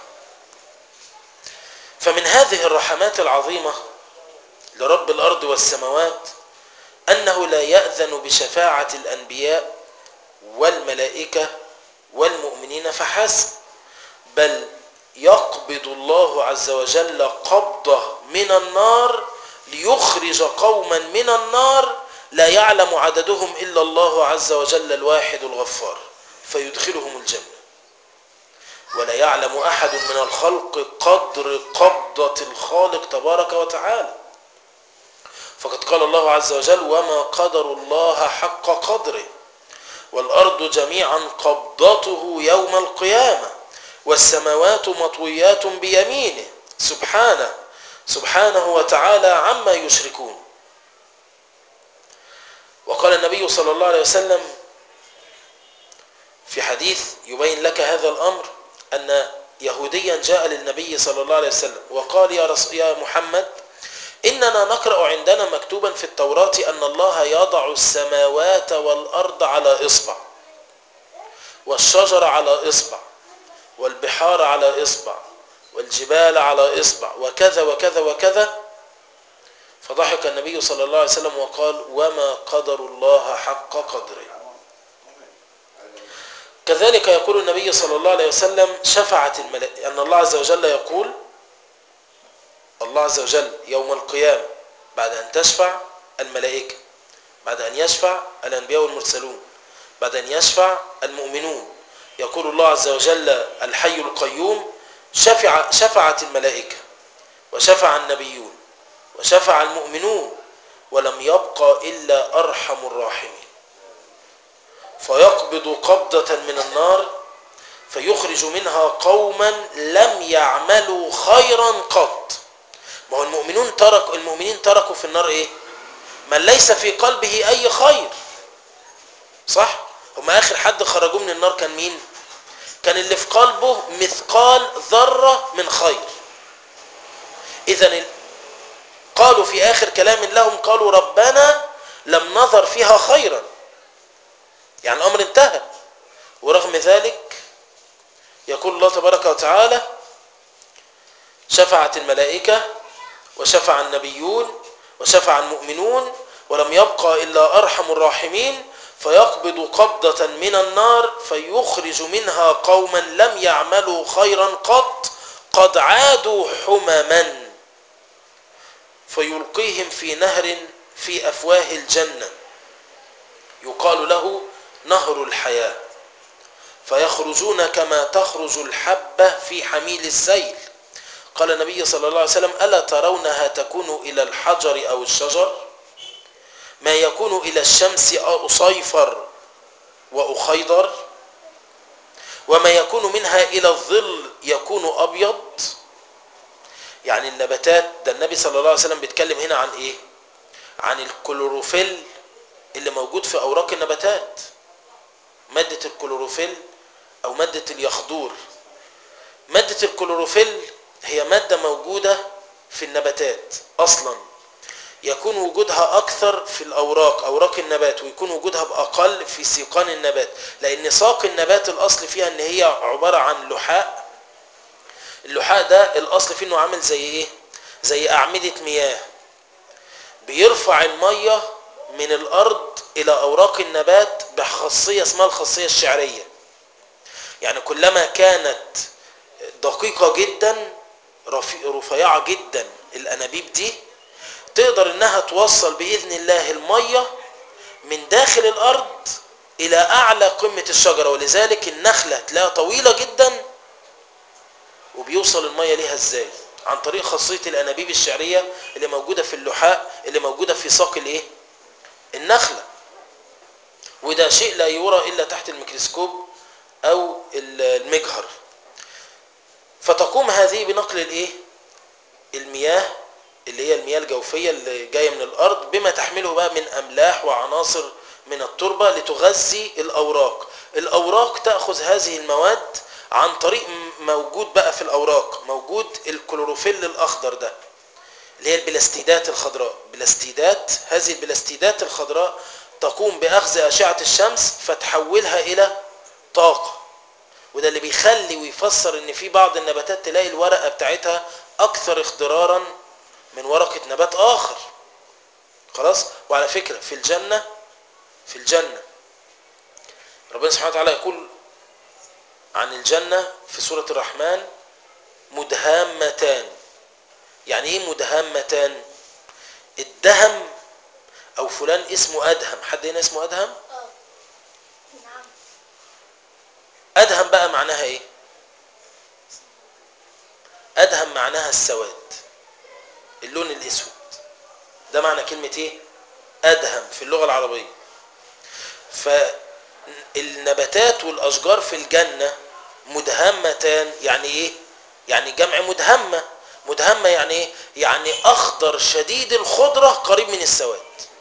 فمن هذه الرحمات العظيمة لرب الأرض والسماوات أنه لا يأذن بشفاعة الأنبياء والملائكة والمؤمنين فحسب، بل يقبض الله عز وجل قبضة من النار ليخرج قوما من النار لا يعلم عددهم إلا الله عز وجل الواحد الغفار، فيدخلهم الجنة. ولا يعلم أحد من الخلق قدر قبضة الخالق تبارك وتعالى، فقد قال الله عز وجل: وما قدر الله حق قدره والأرض جميعا قبضته يوم القيامة والسماوات مطويات بيمينه سبحانه سبحانه وتعالى عما يشركون. وقال النبي صلى الله عليه وسلم في حديث يبين لك هذا الأمر أن يهوديا جاء للنبي صلى الله عليه وسلم وقال: يا, رسول يا محمد، إننا نقرأ عندنا مكتوبا في التوراة أن الله يضع السماوات والأرض على إصبع، والشجر على إصبع، والبحار على إصبع، والجبال على إصبع، وكذا وكذا وكذا. فضحك النبي صلى الله عليه وسلم وقال: وما قدر الله حق قدره. كذلك يقول النبي صلى الله عليه وسلم: شفعت الملائكة، أن الله عز وجل يقول، الله عز وجل يوم القيامة بعد أن تشفع الملائكة، بعد أن يشفع الأنبياء والمرسلون، بعد أن يشفع المؤمنون، يقول الله عز وجل الحي القيوم: شفع شفعت الملائكة وشفع النبيون وشفع المؤمنون ولم يبقى إلا أرحم الراحمين، فيقبض قبضة من النار فيخرج منها قوما لم يعملوا خيرا قط. ما هو المؤمنون ترك المؤمنين تركوا في النار ايه؟ من ليس في قلبه اي خير، صح؟ هم اخر حد خرجوا من النار كان مين؟ كان اللي في قلبه مثقال ذرة من خير. اذا قالوا في آخر كلام لهم قالوا ربنا لم نظر فيها خيرا، يعني الأمر انتهى. ورغم ذلك يقول الله تبارك وتعالى شفعت الملائكة وشفع النبيون وشفع المؤمنون ولم يبقى إلا أرحم الراحمين فيقبض قبضة من النار فيخرج منها قوما لم يعملوا خيرا قط قد عادوا حمما فيلقيهم في نهر في أفواه الجنة يقال له نهر الحياة فيخرجون كما تخرج الحبة في حميل السيل. قال النبي صلى الله عليه وسلم ألا ترونها تكون إلى الحجر أو الشجر ما يكون إلى الشمس أصيفر وأخيضر وما يكون منها إلى الظل يكون أبيض. يعني النباتات، ده النبي صلى الله عليه وسلم بيتكلم هنا عن إيه؟ عن الكلوروفيل اللي موجود في أوراق النباتات، مادة الكلوروفيل أو مادة اليخدور. مادة الكلوروفيل هي مادة موجودة في النباتات أصلا، يكون وجودها أكثر في الأوراق أوراق النبات ويكون وجودها بأقل في سيقان النبات، لأن ساق النبات الأصل فيها أن هي عبارة عن لحاء. اللحاء ده الأصل فيه أنه عامل زي إيه؟ زي أعمدة مياه بيرفع المية من الأرض إلى أوراق النبات بخاصية اسمها الخاصية الشعرية. يعني كلما كانت دقيقة جدا رفيعة جدا الأنابيب دي تقدر انها توصل بإذن الله المية من داخل الأرض إلى أعلى قمة الشجرة. ولذلك النخلة تلاقيها طويلة جدا وبيوصل المية ليها ازاي؟ عن طريق خاصية الأنابيب الشعرية اللي موجودة في اللحاء اللي موجودة في ساق الايه؟ النخلة. وده شيء لا يرى إلا تحت الميكروسكوب أو المجهر. فتقوم هذه بنقل الايه؟ المياه اللي هي المياه الجوفية اللي جاية من الأرض بما تحمله بقى من أملاح وعناصر من التربة لتغذي الأوراق. الأوراق تأخذ هذه المواد عن طريق موجود بقى في الأوراق موجود الكلوروفيل الأخضر ده اللي هي البلاستيدات الخضراء. بلاستيدات هذه البلاستيدات الخضراء تقوم بأخذ أشعة الشمس فتحولها إلى طاقة. وده اللي بيخلي ويفسر ان في بعض النباتات تلاقي الورقة بتاعتها أكثر اخضرارا من ورقة نبات آخر. خلاص. وعلى فكرة في الجنة في الجنة ربنا سبحانه وتعالى يقول عن الجنة في سورة الرحمن مدهامتان. يعني ايه مدهامتان؟ الدهم او فلان اسمه ادهم. حد هنا اسمه ادهم؟ اه نعم. ادهم بقى معناها ايه؟ ادهم معناها السواد، اللون الاسود. ده معنى كلمة ايه؟ ادهم في اللغة العربية. فالنباتات والاشجار في الجنة مدهمتان. يعني ايه؟ يعني جمع مدهمة. مدهمة يعني ايه؟ يعني اخضر شديد الخضرة قريب من السواد.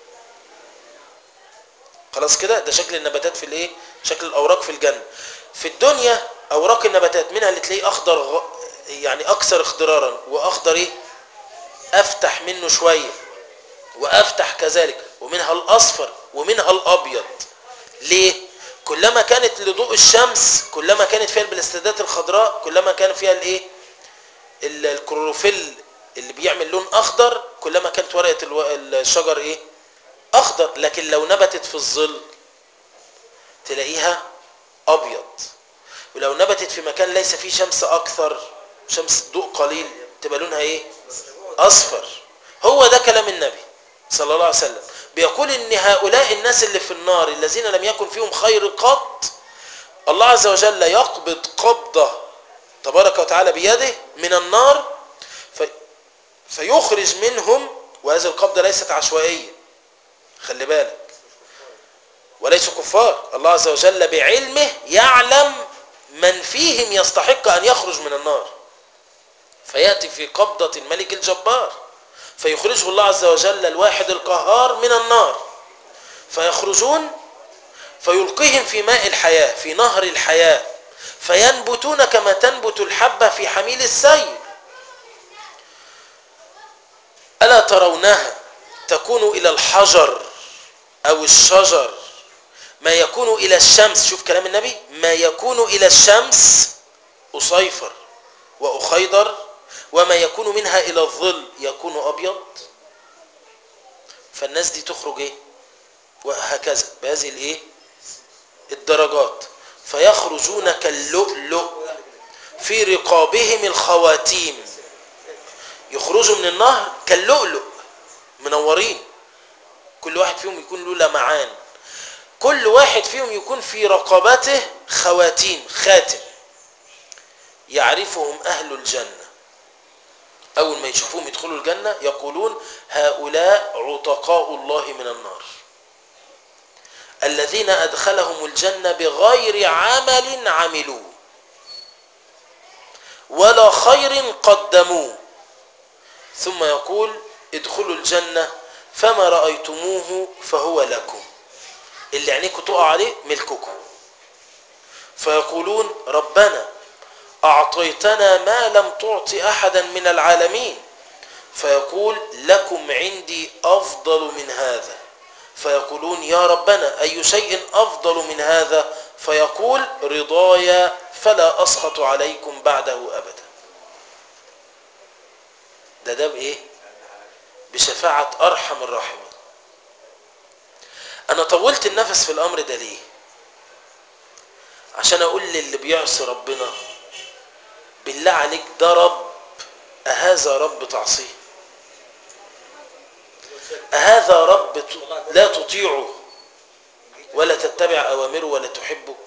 خلاص كده. ده شكل النباتات في الايه؟ شكل الاوراق في الجنة. في الدنيا اوراق النباتات منها اللي تلاقيه اخضر غ... يعني اكثر اخضرارا، واخضر ايه؟ افتح منه شوية وافتح كذلك، ومنها الاصفر ومنها الابيض. ليه؟ كلما كانت لضوء الشمس كلما كانت فيها البلاستيدات الخضراء كلما كان فيها الايه؟ الكلوروفيل اللي بيعمل لون اخضر كلما كانت ورقة الو... الشجر ايه؟ اخضر. لكن لو نبتت في الظل تلاقيها ابيض. ولو نبتت في مكان ليس فيه شمس اكثر، شمس ضوء قليل، تبقى لونها ايه؟ اصفر. هو ده كلام النبي صلى الله عليه وسلم. بيقول ان هؤلاء الناس اللي في النار الذين لم يكن فيهم خير قط الله عز وجل يقبض قبضة تبارك وتعالى بيده من النار في فيخرج منهم. وهذه القبضة ليست عشوائية، خلي بالك، وليسوا كفار. الله عز وجل بعلمه يعلم من فيهم يستحق أن يخرج من النار، فيأتي في قبضة الملك الجبار فيخرجه الله عز وجل الواحد القهار من النار، فيخرجون فيلقيهم في ماء الحياة في نهر الحياة فينبتون كما تنبت الحبة في حميل السيل. ألا ترونها تكون إلى الحجر أو الشجر ما يكون إلى الشمس. شوف كلام النبي، ما يكون إلى الشمس أصيفر وأخيضر، وما يكون منها إلى الظل يكون أبيض. فالناس دي تخرج إيه؟ وهكذا بهذه الإيه؟ الدرجات. فيخرجون كاللؤلؤ في رقابهم الخواتيم. يخرجوا من النهر كاللؤلؤ منورين، كل واحد فيهم يكون له لمعان، كل واحد فيهم يكون في رقبته خواتيم، خاتم يعرفهم أهل الجنة. أول ما يشوفوهم يدخلوا الجنة يقولون هؤلاء عتقاء الله من النار الذين أدخلهم الجنة بغير عمل عملوه ولا خير قدموه، ثم يقول ادخلوا الجنة فما رأيتموه فهو لكم. اللي عينيكم تقع عليه ملككم. فيقولون ربنا أعطيتنا ما لم تعط أحدا من العالمين. فيقول لكم عندي أفضل من هذا. فيقولون يا ربنا أي شيء أفضل من هذا؟ فيقول رضاي فلا أسخط عليكم بعده أبدا. ده ده بإيه؟ بشفاعة أرحم الراحمين. أنا طولت النفس في الأمر ده ليه؟ عشان أقول للي بيعصي ربنا بالله عليك ده رب، أهذا رب تعصيه؟ أهذا رب لا تطيعه ولا تتبع أوامره ولا تحبه؟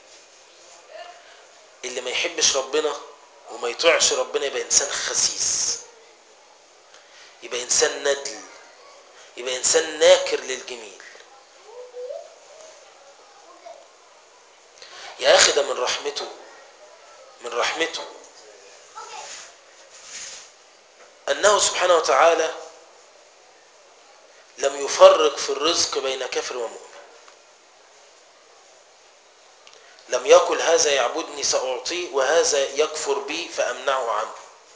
اللي ما يحبش ربنا وما يطيعش ربنا يبقى إنسان خسيس، يبقى إنسان ندل، يبقى إنسان ناكر للجميل. يا أخي ده من رحمته، من رحمته أنه سبحانه وتعالى لم يفرق في الرزق بين كافر ومؤمن. لم يقل هذا يعبدني سأعطيه وهذا يكفر بي فأمنعه عنه،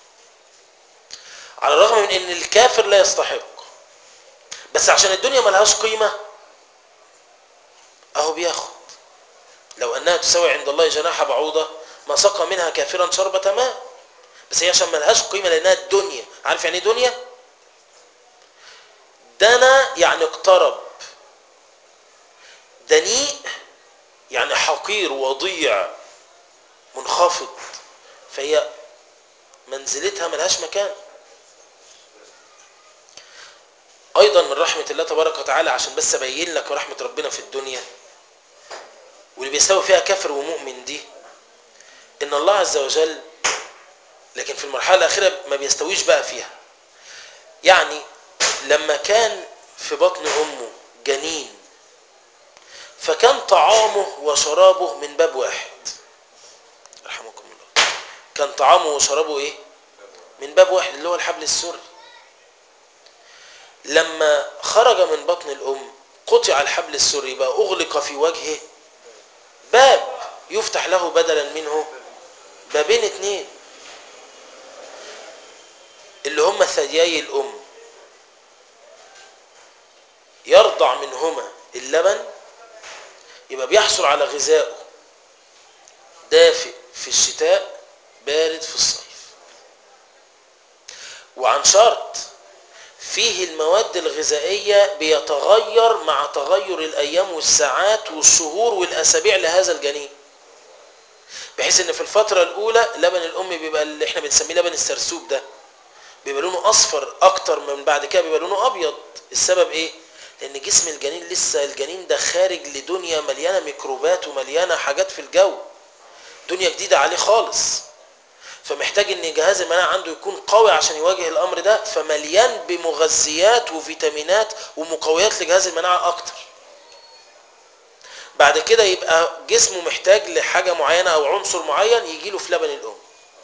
على الرغم من أن الكافر لا يستحق، بس عشان الدنيا ملهاش قيمة أهو بياخد. لو أنها تساوي عند الله جناح بعوضة ما سقى منها كافرا شربة ماء، بس هي عشان ملهاش قيمة لأنها الدنيا. عارف يعني دنيا؟ دنا يعني اقترب، دنيء يعني حقير وضيع منخفض، فهي منزلتها ملهاش مكان. ايضا من رحمة الله تبارك وتعالى، عشان بس ابين لك رحمة ربنا في الدنيا واللي بيساوي فيها كافر ومؤمن دي، ان الله عز وجل لكن في المرحلة الاخيرة ما بيستويش بقى فيها. يعني لما كان في بطن امه جنين فكان طعامه وشرابه من باب واحد، رحمكم الله، كان طعامه وشرابه ايه؟ من باب واحد اللي هو الحبل السري. لما خرج من بطن الام قطع الحبل السري بقى اغلق في وجهه باب يفتح له بدلا منه بابين اتنين اللي هم ثديي الام، يرضع منهما اللبن، يبقى بيحصل على غذائه دافئ في الشتاء بارد في الصيف. وعن شرط فيه المواد الغذائية بيتغير مع تغير الأيام والساعات والشهور والأسابيع لهذا الجنين، بحيث ان في الفترة الأولى لبن الأم بيبقى اللي احنا بنسميه لبن السرسوب ده بيبقى لونه أصفر أكتر، من بعد كده بيبقى لونه أبيض. السبب إيه؟ لأن جسم الجنين لسه الجنين ده خارج لدنيا مليانة ميكروبات ومليانة حاجات في الجو، دنيا جديدة عليه خالص، فمحتاج ان جهاز المناعة عنده يكون قوي عشان يواجه الامر ده، فمليان بمغذيات وفيتامينات ومقويات لجهاز المناعة اكتر. بعد كده يبقى جسمه محتاج لحاجة معينة او عنصر معين يجيله في لبن الام.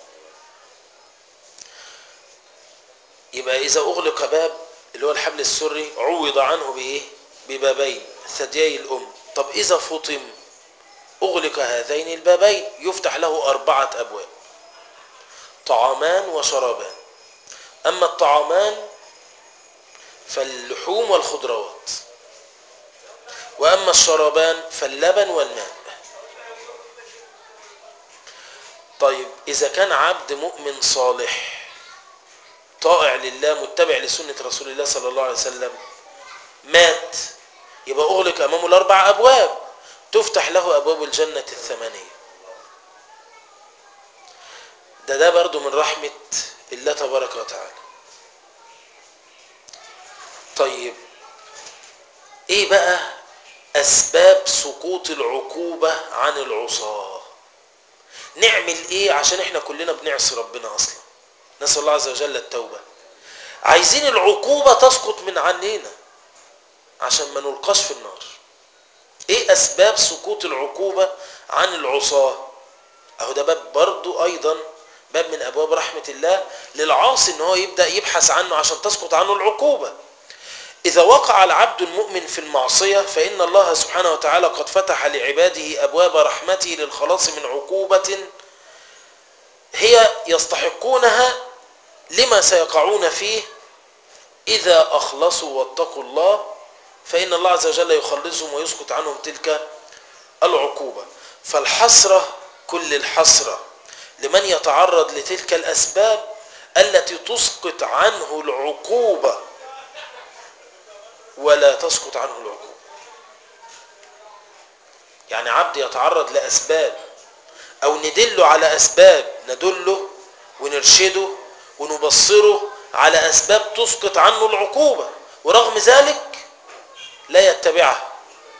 يبقى اذا اغلق باب اللي هو الحبل السري عوض عنه بايه؟ ببابين ثديي الام. طب اذا فطم اغلق هذين البابين يفتح له اربعة ابواب، طعامان وشرابان. اما الطعامان فاللحوم والخضروات، وأما الشرابان فاللبن والماء. طيب إذا كان عبد مؤمن صالح طائع لله متبع لسنة رسول الله صلى الله عليه وسلم مات، يبقى أغلق أمامه الأربع أبواب، تفتح له أبواب الجنة الثمانية. ده ده برضو من رحمة الله تبارك وتعالى. طيب إيه بقى أسباب سقوط العقوبة عن العصاة؟ نعمل إيه عشان إحنا كلنا بنعصي ربنا أصلا؟ نسأل الله عز وجل التوبة. عايزين العقوبة تسقط من عننا عشان ما نلقاش في النار. ايه اسباب سقوط العقوبة عن العصاة؟ اهو ده باب برضو ايضا باب من ابواب رحمة الله للعاصي، ان هو يبدأ يبحث عنه عشان تسقط عنه العقوبة. اذا وقع العبد المؤمن في المعصية فان الله سبحانه وتعالى قد فتح لعباده ابواب رحمته للخلاص من عقوبة هي يستحقونها لما سيقعون فيه إذا أخلصوا واتقوا الله، فإن الله عز وجل يخلصهم ويسقط عنهم تلك العقوبة. فالحسرة كل الحسرة لمن يتعرض لتلك الأسباب التي تسقط عنه العقوبة ولا تسقط عنه العقوبة. يعني عبد يتعرض لأسباب أو ندله على أسباب، ندله ونرشده ونبصره على أسباب تسقط عنه العقوبة، ورغم ذلك لا يتبعها.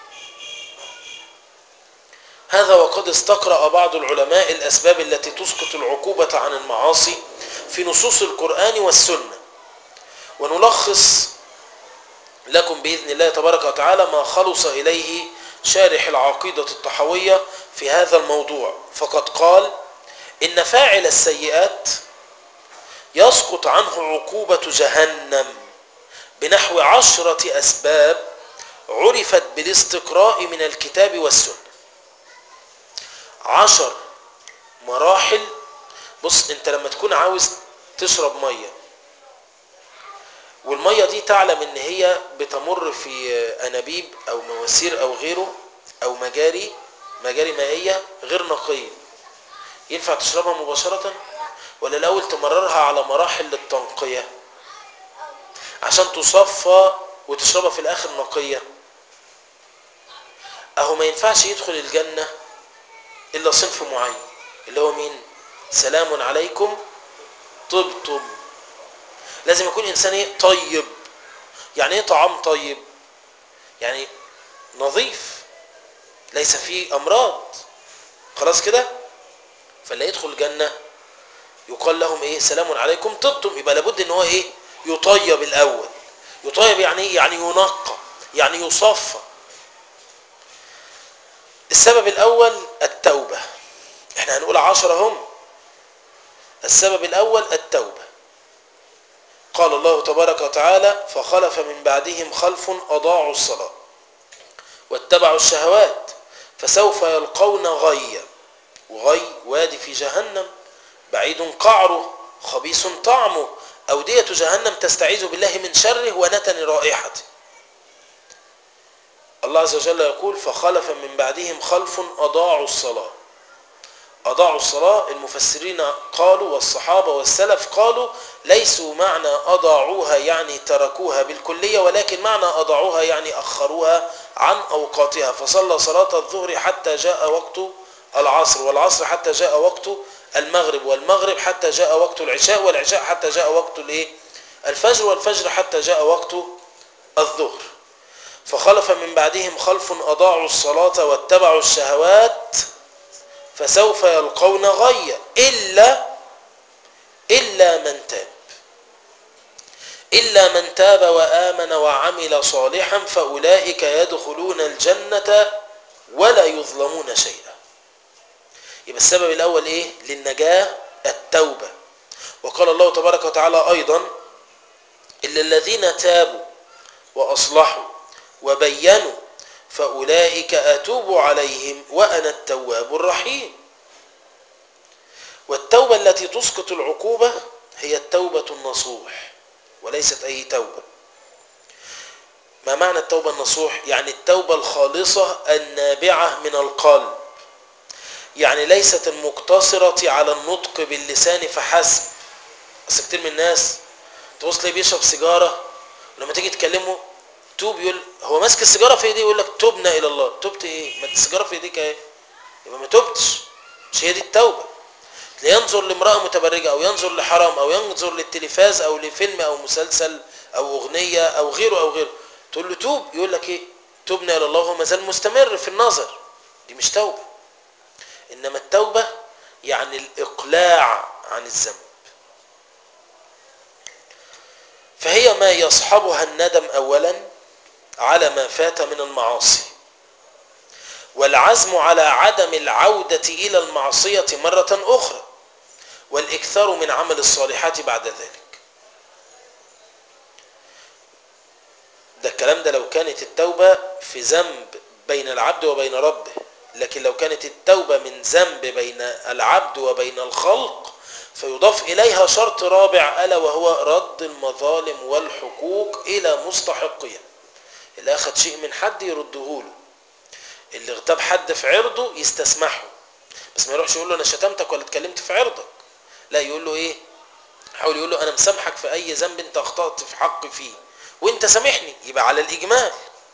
هذا وقد استقرأ بعض العلماء الأسباب التي تسقط العقوبة عن المعاصي في نصوص القرآن والسنة، ونلخص لكم بإذن الله تبارك وتعالى ما خلص إليه شارح العقيدة الطحوية في هذا الموضوع. فقد قال: إن فاعل السيئات يسقط عنه عقوبة جهنم بنحو عشرة أسباب عرفت بالاستقراء من الكتاب والسنة. عشر مراحل. بص، انت لما تكون عاوز تشرب مية والمية دي تعلم ان هي بتمر في انابيب او مواسير او غيره او مجاري مجاري مائية غير نقية، ينفع تشربها مباشرة ولا الاول تمررها على مراحل للتنقية عشان تصفى وتشربها في الاخر نقية؟ اهو ما ينفعش يدخل الجنة الا صنف معين، اللي هو مين؟ سلام عليكم طبتم. لازم يكون انسان ايه؟ طيب. يعني ايه طعام طيب؟ يعني نظيف ليس فيه امراض، خلاص كده. فاللي يدخل الجنة يقال لهم ايه؟ سلام عليكم طبتم. يبقى لابد ان هو ايه؟ يطيب الاول. يطيب يعني ايه؟ يعني ينقى، يعني يصفى. السبب الاول التوبة. احنا هنقول عشرة هم. السبب الاول التوبة. قال الله تبارك وتعالى: فخلف من بعدهم خلف اضاعوا الصلاة واتبعوا الشهوات فسوف يلقون غيا. وغي وادي في جهنم بعيد قعره خبيث طعمه، أودية جهنم تستعيذ بالله من شره ونتن رائحته. الله عز وجل يقول: فخلف من بعدهم خلف أضاعوا الصلاة. أضاعوا الصلاة المفسرين قالوا والصحابة والسلف قالوا ليسوا معنى أضاعوها يعني تركوها بالكلية، ولكن معنى أضاعوها يعني أخروها عن أوقاتها، فصلى صلاة الظهر حتى جاء وقت العصر، والعصر حتى جاء وقت المغرب، والمغرب حتى جاء وقت العشاء، والعشاء حتى جاء وقت الايه؟ الفجر، والفجر حتى جاء وقت الظهر. فخلف من بعدهم خلف أضاعوا الصلاة واتبعوا الشهوات فسوف يلقون غيا إلا إلا من تاب. إلا من تاب وآمن وعمل صالحا فأولئك يدخلون الجنة ولا يظلمون شيئا. يبقى السبب الأول إيه؟ للنجاة التوبة. وقال الله تبارك وتعالى أيضا: إلا الذين تابوا وأصلحوا وبينوا فأولئك أتوب عليهم وأنا التواب الرحيم. والتوبة التي تسقط العقوبة هي التوبة النصوح وليست أي توبة. ما معنى التوبة النصوح؟ يعني التوبة الخالصة النابعة من القلب، يعني ليست المقتصرة على النطق باللسان فحسب. بس كتير من الناس تبص ليه بيشرب سيجارة ولما تيجي تكلمه توب، يقول هو ماسك السيجارة في ايديه يقول لك تبنا الى الله. تبت ايه؟ ما السيجارة في ايديك اهي، يبقى ما تبتش، مش هي دي التوبة. ينظر لامرأة متبرجة او ينظر لحرام او ينظر للتلفاز او لفيلم او مسلسل او اغنية او غيره او غيره، تقول له توب، يقول لك ايه؟ تبنا الى الله، وهو ما زال مستمر في النظر. دي مش توبة. انما التوبة يعني الاقلاع عن الذنب، فهي ما يصحبها الندم اولا على ما فات من المعاصي، والعزم على عدم العودة الى المعصية مرة اخرى، والاكثار من عمل الصالحات بعد ذلك. ده الكلام ده لو كانت التوبة في ذنب بين العبد وبين ربه، لكن لو كانت التوبة من ذنب بين العبد وبين الخلق فيضاف إليها شرط رابع، ألا وهو رد المظالم والحقوق إلى مستحقها. اللي أخذ شيء من حد يرده له، اللي اغتاب حد في عرضه يستسمحه، بس ما يروحش يقول له أنا شتمتك ولا اتكلمت في عرضك، لا، يقول له إيه؟ حاول يقول له أنا مسامحك في أي ذنب أنت أخطأت في حقي فيه وأنت سامحني، يبقى على الإجمال.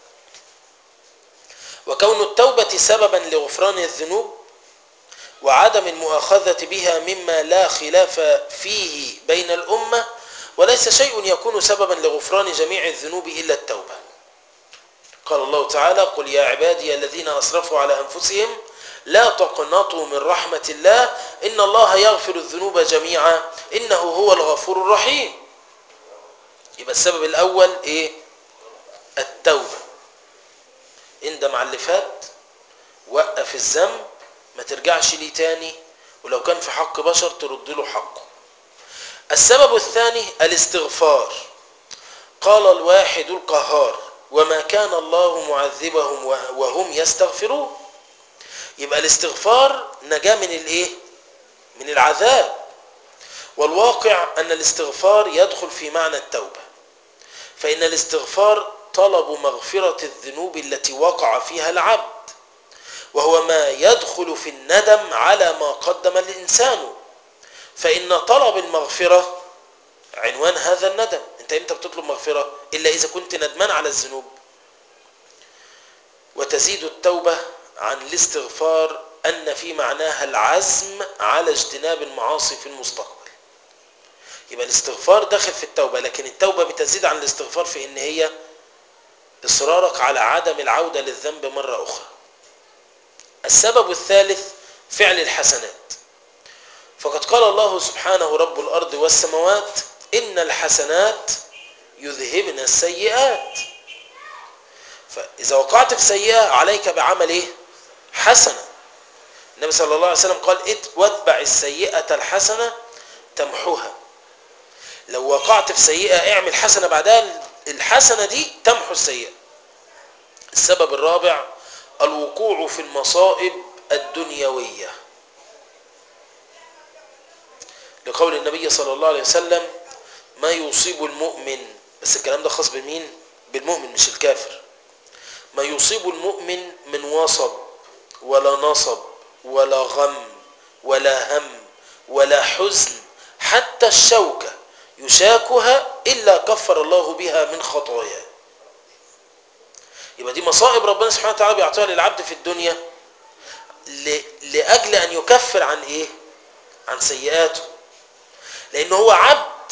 وكون التوبة سببا لغفران الذنوب وعدم المؤاخذة بها مما لا خلاف فيه بين الأمة، وليس شيء يكون سببا لغفران جميع الذنوب إلا التوبة. قال الله تعالى: قل يا عبادي الذين أسرفوا على أنفسهم لا تقنطوا من رحمة الله إن الله يغفر الذنوب جميعا إنه هو الغفور الرحيم. يبقى السبب الأول إيه؟ التوبة. اندم على اللي فات، وقف الذنب، ما ترجعش ليه تاني، ولو كان في حق بشر ترد له حقه. السبب الثاني الاستغفار. قال الواحد القهار: وما كان الله معذبهم وهم يستغفرون. يبقى الاستغفار نجاة من الايه؟ من العذاب. والواقع ان الاستغفار يدخل في معنى التوبة، فان الاستغفار طلب مغفرة الذنوب التي وقع فيها العبد، وهو ما يدخل في الندم على ما قدم الإنسان، فإن طلب المغفرة عنوان هذا الندم. انت امتى بتطلب مغفرة إلا إذا كنت ندمان على الذنوب. وتزيد التوبة عن الاستغفار أن في معناها العزم على اجتناب المعاصي في المستقبل. يبقى الاستغفار داخل في التوبة، لكن التوبة بتزيد عن الاستغفار في إن هي إصرارك على عدم العودة للذنب مرة أخرى. السبب الثالث فعل الحسنات. فقد قال الله سبحانه رب الأرض والسماوات: إن الحسنات يذهبن السيئات. فإذا وقعت في سيئة عليك بعمل إيه؟ حسنة. النبي صلى الله عليه وسلم قال: واتبع السيئة الحسنة تمحوها. لو وقعت في سيئة اعمل حسنة بعدها، الحسنة دي تمحو السيئة. السبب الرابع الوقوع في المصائب الدنيوية، لقول النبي صلى الله عليه وسلم: ما يصيب المؤمن، بس الكلام ده خاص بمين؟ بالمؤمن مش الكافر. ما يصيب المؤمن من وصب ولا نصب ولا غم ولا هم ولا حزن حتى الشوكة يشاكها إلا كفر الله بها من خطاياه. يبقى دي مصائب ربنا سبحانه وتعالى بيعطيها للعبد في الدنيا لأجل أن يكفر عن إيه؟ عن سيئاته. لأن هو عبد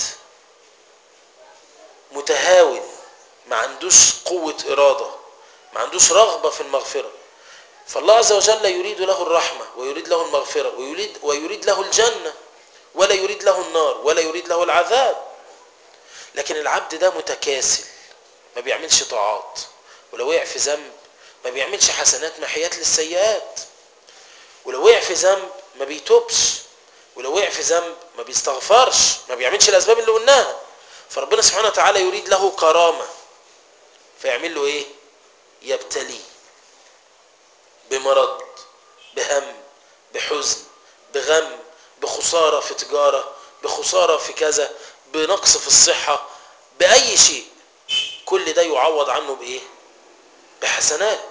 متهاون، ما عندوش قوة إرادة، ما عندوش رغبة في المغفرة، فالله عز وجل يريد له الرحمة ويريد له المغفرة ويريد, ويريد له الجنة، ولا يريد له النار ولا يريد له العذاب. لكن العبد ده متكاسل، ما بيعملش طاعات، ولو وقع في ذنب ما بيعملش حسنات محيات للسيئات، ولو وقع في ذنب ما بيتوبش، ولو وقع في ذنب ما بيستغفرش، ما بيعملش الأسباب اللي قلناها. فربنا سبحانه وتعالى يريد له كرامة، فيعمل له ايه؟ يبتليه بمرض، بهم، بحزن، بغم، بخسارة في تجارة، بخسارة في كذا، بنقص في الصحة، بأي شيء، كل ده يعوض عنه بإيه؟ بحسنات.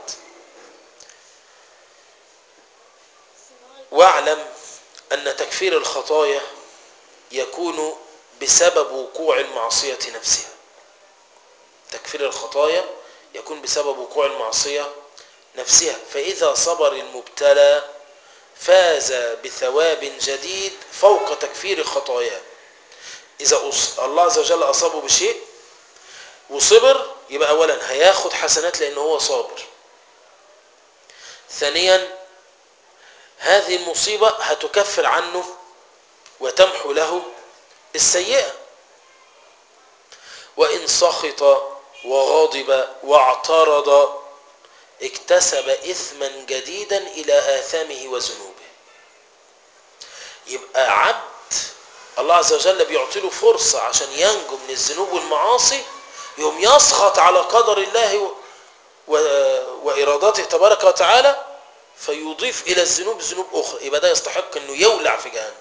واعلم أن تكفير الخطايا يكون بسبب وقوع المعصية نفسها. تكفير الخطايا يكون بسبب وقوع المعصية نفسها، فإذا صبر المبتلى فاز بثواب جديد فوق تكفير خطاياه. إذا الله عز وجل أصابه بشيء وصبر يبقى أولا هياخد حسنات لأنه هو صابر. ثانيا هذه المصيبة هتكفر عنه وتمحو له السيئة. وإن سخط وغضب واعترض اكتسب إثما جديدا إلى آثامه وذنوبه. يبقى عبد الله عز وجل بيعطيله فرصة عشان ينجو من الذنوب والمعاصي، يوم يسخط على قدر الله وإرادته تبارك وتعالى فيضيف إلى الذنوب ذنوب أخرى، يبقى ده يستحق أنه يولع في جهنم.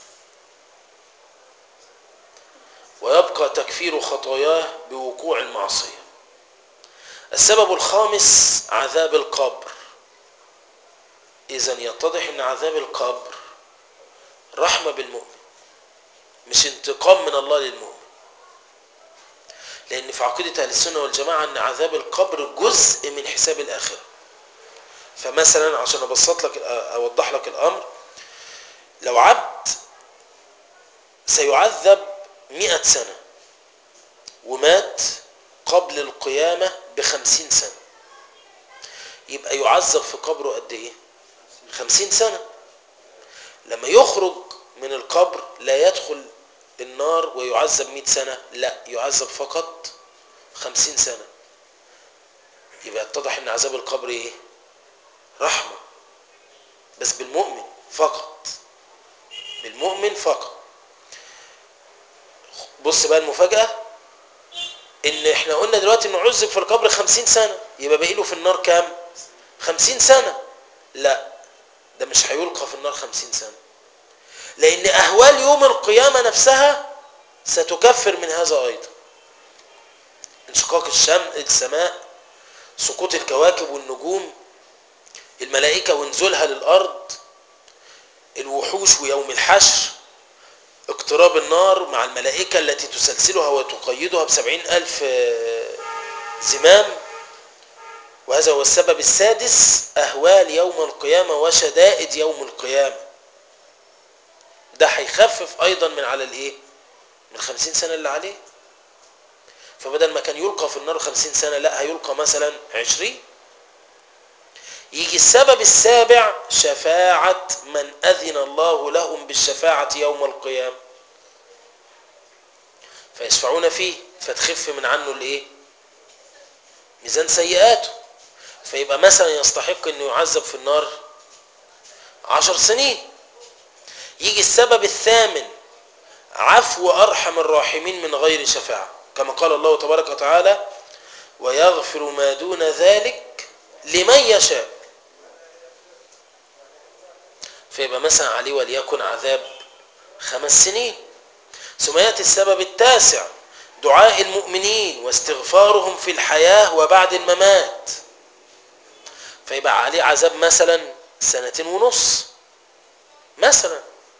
ويبقى تكفير خطاياه بوقوع المعصية. السبب الخامس عذاب القبر. إذن يتضح أن عذاب القبر رحمة بالمؤمن مش انتقام من الله للمؤمن، لأن في عقيدة أهل السنة والجماعة أن عذاب القبر جزء من حساب الآخرة. فمثلا عشان أبسط لك أوضح لك الأمر، لو عبد سيعذب مئة سنة ومات قبل القيامة بخمسين سنة، يبقى يعذب في قبره قد إيه؟ خمسين سنة. لما يخرج من القبر لا يدخل النار ويعذب مئة سنة، لا يعذب فقط خمسين سنة. يبقى يتضح ان عذاب القبر ايه؟ رحمة، بس بالمؤمن فقط، بالمؤمن فقط. بص بقى المفاجأة، ان احنا قلنا دلوقتي انه عذب في القبر خمسين سنة، يبقى باقي له في النار كام؟ خمسين سنة. لا، ده مش هيلقى في النار خمسين سنة، لان اهوال يوم القيامة نفسها ستكفر من هذا ايضا. انشقاق السماء، سقوط الكواكب والنجوم، الملائكة ونزولها للأرض، الوحوش ويوم الحشر، اقتراب النار مع الملائكة التي تسلسلها وتقيدها بسبعين ألف زمام. وهذا هو السبب السادس، أهوال يوم القيامة وشدائد يوم القيامة. ده هيخفف أيضا من على الإيه؟ من خمسين سنة اللي عليه. فبدل ما كان يلقى في النار خمسين سنة، لا هيلقى مثلا عشرين. يجي السبب السابع، شفاعة من أذن الله لهم بالشفاعة يوم القيامة، فيشفعون فيه فتخف من عنه الايه؟ ميزان سيئاته. فيبقى مثلا يستحق انه يعذب في النار عشر سنين. يجي السبب الثامن، عفو أرحم الراحمين من غير شفاعة، كما قال الله تبارك وتعالى ويغفر ما دون ذلك لمن يشاء. فيبقى مثلا عليه وليكن عذاب خمس سنين. ثم يأتي السبب التاسع، دعاء المؤمنين واستغفارهم في الحياة وبعد الممات، فيبقى عليه عذاب مثلا سنتين ونص مثلا.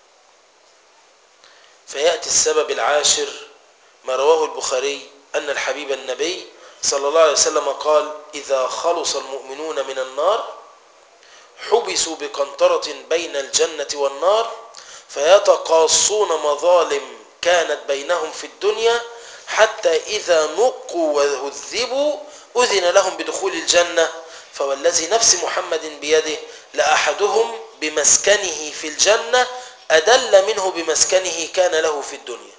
فيأتي السبب العاشر، ما رواه البخاري أن الحبيب النبي صلى الله عليه وسلم قال إذا خلص المؤمنون من النار حبسوا بقنطرة بين الجنة والنار فيتقاصون مظالم كانت بينهم في الدنيا حتى إذا نقوا وهذبوا أذن لهم بدخول الجنة فوالذي نفس محمد بيده لأحدهم بمسكنه في الجنة أدل منه بمسكنه كان له في الدنيا.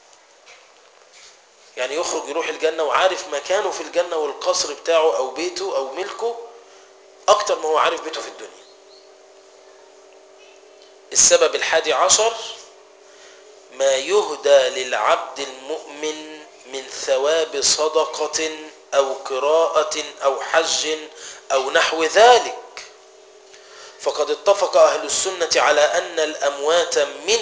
يعني يخرج يروح الجنة وعارف مكانه في الجنة والقصر بتاعه أو بيته أو ملكه أكتر ما هو عارف بيته في الدنيا. السبب الحادي عشر، ما يهدى للعبد المؤمن من ثواب صدقة أو قراءة أو حج أو نحو ذلك. فقد اتفق أهل السنة على أن الأموات من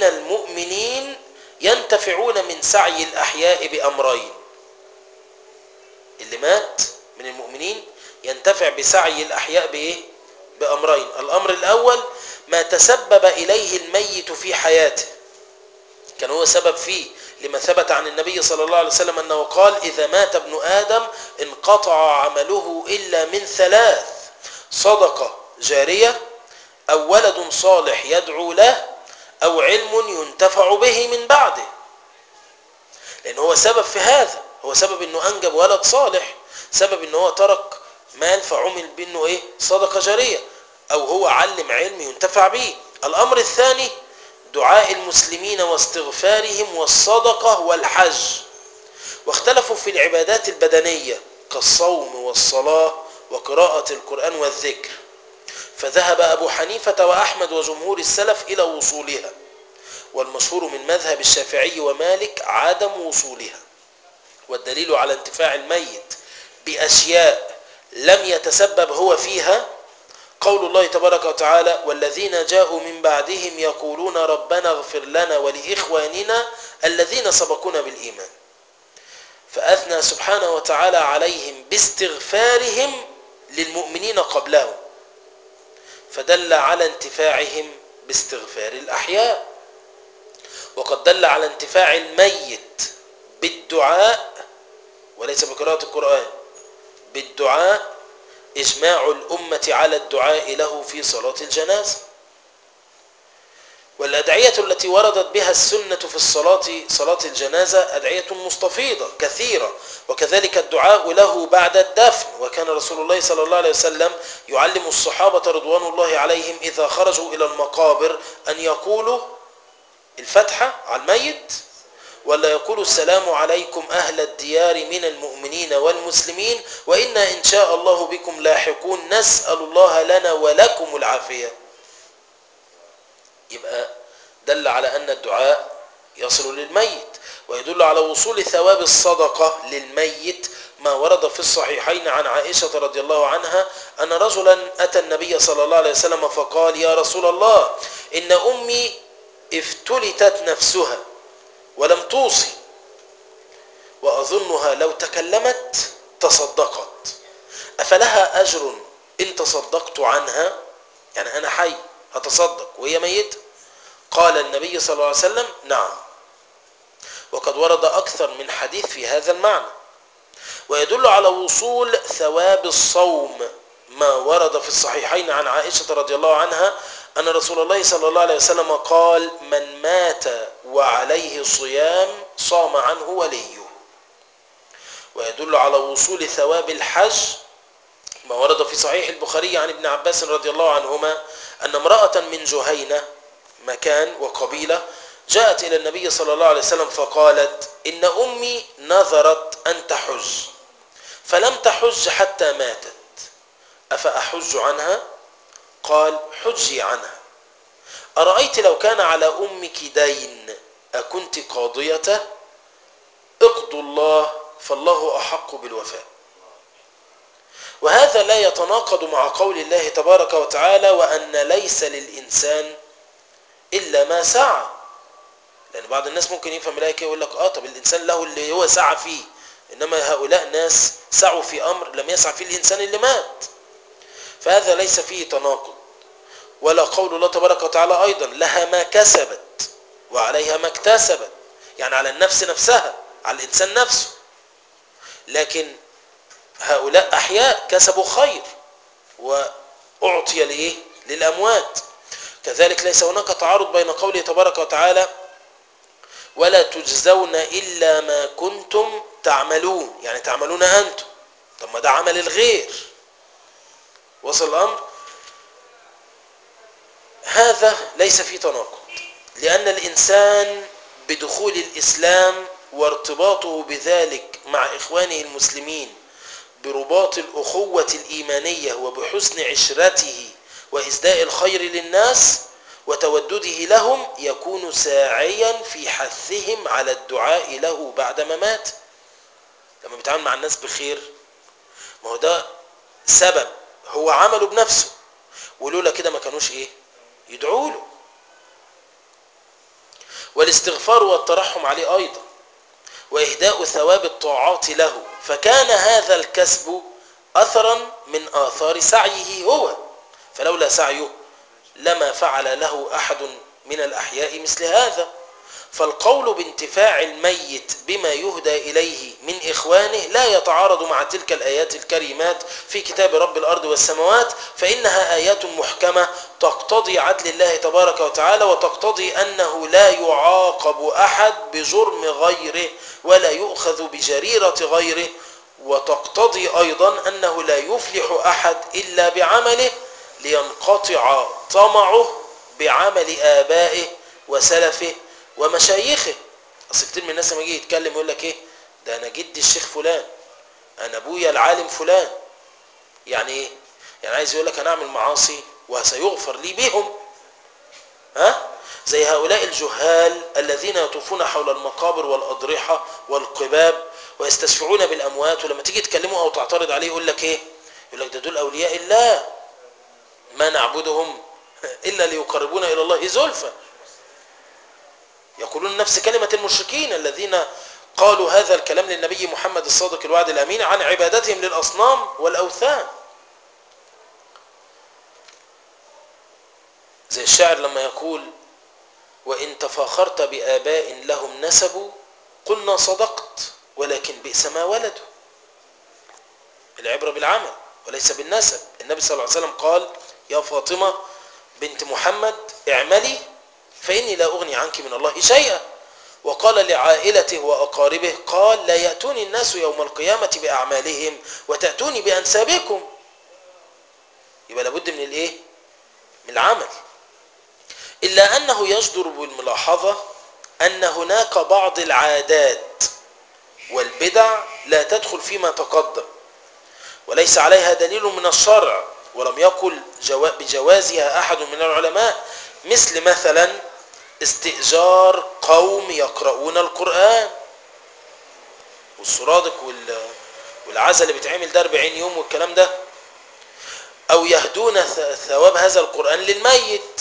المؤمنين ينتفعون من سعي الأحياء بأمرين. اللي مات من المؤمنين ينتفع بسعي الأحياء بإيه؟ بأمرين. الأمر الأول ما تسبب إليه الميت في حياته، كان هو سبب فيه، لما ثبت عن النبي صلى الله عليه وسلم أنه قال إذا مات ابن آدم انقطع عمله إلا من ثلاث: صدقة جارية، أو ولد صالح يدعو له، أو علم ينتفع به من بعده. لأن هو سبب في هذا، هو سبب أنه أنجب ولد صالح، سبب أنه هو ترك مال فعمل بأنه إيه؟ صدقة جارية، أو هو علم علم ينتفع به. الأمر الثاني دعاء المسلمين واستغفارهم والصدقة والحج. واختلفوا في العبادات البدنية كالصوم والصلاة وقراءة القرآن والذكر، فذهب أبو حنيفة وأحمد وجمهور السلف إلى وصولها، والمشهور من مذهب الشافعي ومالك عدم وصولها. والدليل على انتفاع الميت بأشياء لم يتسبب هو فيها قول الله تبارك وتعالى: والذين جاءوا من بعدهم يقولون ربنا اغفر لنا ولإخواننا الذين سبقونا بالإيمان. فأثنى سبحانه وتعالى عليهم باستغفارهم للمؤمنين قبلهم، فدل على انتفاعهم باستغفار الأحياء. وقد دل على انتفاع الميت بالدعاء وليس بقراءة القرآن، بالدعاء إجماع الأمة على الدعاء له في صلاة الجنازة. والأدعية التي وردت بها السنة في الصلاة صلاة الجنازة أدعية مستفيضة كثيرة، وكذلك الدعاء له بعد الدفن. وكان رسول الله صلى الله عليه وسلم يعلم الصحابة رضوان الله عليهم إذا خرجوا إلى المقابر أن يقولوا الفتحة على الميت، ولا يقولوا السلام عليكم أهل الديار من المؤمنين والمسلمين وإنا إن شاء الله بكم لاحقون نسأل الله لنا ولكم العافية. يبقى دل على أن الدعاء يصل للميت، ويدل على وصول ثواب الصدقة للميت ما ورد في الصحيحين عن عائشة رضي الله عنها أن رجلا أتى النبي صلى الله عليه وسلم فقال: يا رسول الله، إن أمي افتلتت نفسها ولم توصي، وأظنها لو تكلمت تصدقت، أفلها أجر إن تصدقت عنها؟ يعني أنا حي هتصدق وهي ميتة؟ قال النبي صلى الله عليه وسلم: نعم. وقد ورد أكثر من حديث في هذا المعنى. ويدل على وصول ثواب الصوم ما ورد في الصحيحين عن عائشة رضي الله عنها أن رسول الله صلى الله عليه وسلم قال: من مات وعليه صيام صام عنه وليه. ويدل على وصول ثواب الحج ما ورد في صحيح البخاري عن ابن عباس رضي الله عنهما أن امرأة من جهينة مكان وقبيلة جاءت إلى النبي صلى الله عليه وسلم فقالت: إن أمي نذرت أن تحج فلم تحج حتى ماتت، أفأحج عنها؟ قال: حجي عنها. أرأيت لو كان على أمك دين أكنت قاضيته؟ اقضوا الله فالله أحق بالوفاء. وهذا لا يتناقض مع قول الله تبارك وتعالى: وأن ليس للإنسان إلا ما سعى. لأن بعض الناس ممكن يفهم الآية كده ويقول لك آه طب الإنسان له اللي هو سعى فيه، إنما هؤلاء ناس سعوا في أمر لم يسعى فيه الإنسان اللي مات. فهذا ليس فيه تناقض. ولا قول الله تبارك وتعالى أيضا: لها ما كسبت وعليها ما اكتسبت، يعني على النفس نفسها، على الإنسان نفسه. لكن هؤلاء أحياء كسبوا خير وأعطي لإيه؟ للأموات. كذلك ليس هناك تعارض بين قوله تبارك وتعالى: ولا تجزون إلا ما كنتم تعملون، يعني تعملون أنتم. طب ما ده عمل الغير. وصل الأمر؟ هذا ليس فيه تناقض، لأن الإنسان بدخول الإسلام وارتباطه بذلك مع إخوانه المسلمين برباط الأخوة الإيمانية وبحسن عشرته وإسداء الخير للناس وتودده لهم يكون ساعيا في حثهم على الدعاء له بعد ما مات. لما بيتعامل مع الناس بخير، ما هو ده سبب هو عمله بنفسه، ولولا كده ما كانوش ايه يدعوا له. والاستغفار والترحم عليه أيضا. وإهداء ثواب الطاعات له، فكان هذا الكسب أثرا من آثار سعيه هو، فلولا سعيه لما فعل له أحد من الأحياء مثل هذا. فالقول بانتفاع الميت بما يهدى إليه من إخوانه لا يتعارض مع تلك الآيات الكريمات في كتاب رب الأرض والسماوات، فإنها آيات محكمة تقتضي عدل الله تبارك وتعالى، وتقتضي أنه لا يعاقب أحد بجرم غيره ولا يؤخذ بجريرة غيره، وتقتضي أيضا أنه لا يفلح أحد إلا بعمله لينقطع طمعه بعمل آبائه وسلفه ومشايخه. اصل كتير من الناس لما يجي يتكلم يقول لك ايه ده، انا جدي الشيخ فلان، انا ابويا العالم فلان. يعني ايه؟ يعني عايز يقول لك انا اعمل معاصي وسيغفر لي بهم. ها؟ زي هؤلاء الجهال الذين يطوفون حول المقابر والاضرحه والقباب ويستشفعون بالاموات، ولما تيجي تكلمه او تعترض عليه يقول لك ايه؟ يقول لك ده دول اولياء الله، ما نعبدهم الا ليقربونا الى الله زلفى. يقولون نفس كلمة المشركين الذين قالوا هذا الكلام للنبي محمد الصادق الوعد الأمين عن عبادتهم للأصنام والأوثان. زي الشاعر لما يقول: وإن تفاخرت بآباء لهم نسبوا قلنا صدقت ولكن بئس ما ولدوا. العبرة بالعمل وليس بالنسب. النبي صلى الله عليه وسلم قال: يا فاطمة بنت محمد اعملي فإني لا أغني عنك من الله شيئا. وقال لعائلته وأقاربه قال: لا يأتوني الناس يوم القيامة بأعمالهم وتأتوني بأنسابكم. يبقى لابد من الايه؟ من العمل. إلا أنه يجدر بالملاحظة أن هناك بعض العادات والبدع لا تدخل فيما تقدم وليس عليها دليل من الشرع، ولم يقل بجوازها أحد من العلماء، مثل مثلا استئجار قوم يقرؤون القرآن، والسرادق والعزا اللي بيتعمل ده أربعين يوم والكلام ده، أو يهدون ثواب هذا القرآن للميت.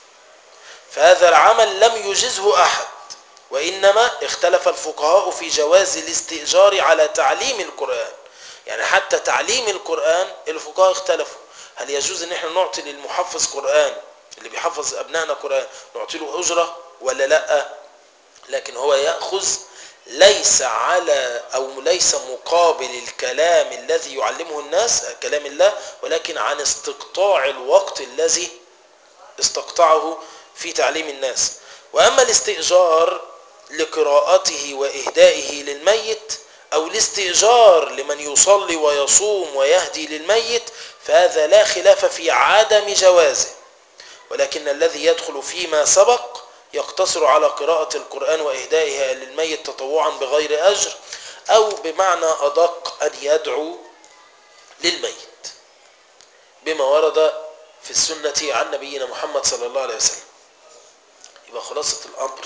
فهذا العمل لم يجزه أحد، وإنما اختلف الفقهاء في جواز الاستئجار على تعليم القرآن. يعني حتى تعليم القرآن الفقهاء اختلفوا، هل يجوز ان احنا نعطي للمحفظ قرآن اللي بيحفظ أبنائنا قرآن نعطي له أجرة ولا لا؟ لكن هو يأخذ ليس على أو ليس مقابل الكلام الذي يعلمه الناس كلام الله، ولكن عن استقطاع الوقت الذي استقطعه في تعليم الناس. وأما الاستئجار لقراءته وإهدائه للميت أو الاستئجار لمن يصلي ويصوم ويهدي للميت فهذا لا خلاف في عدم جوازه، ولكن الذي يدخل فيما سبق يقتصر على قراءة القرآن وإهدائها للميت تطوعا بغير أجر، أو بمعنى أدق أن يدعو للميت بما ورد في السنة عن نبينا محمد صلى الله عليه وسلم. يبقى خلاصة الأمر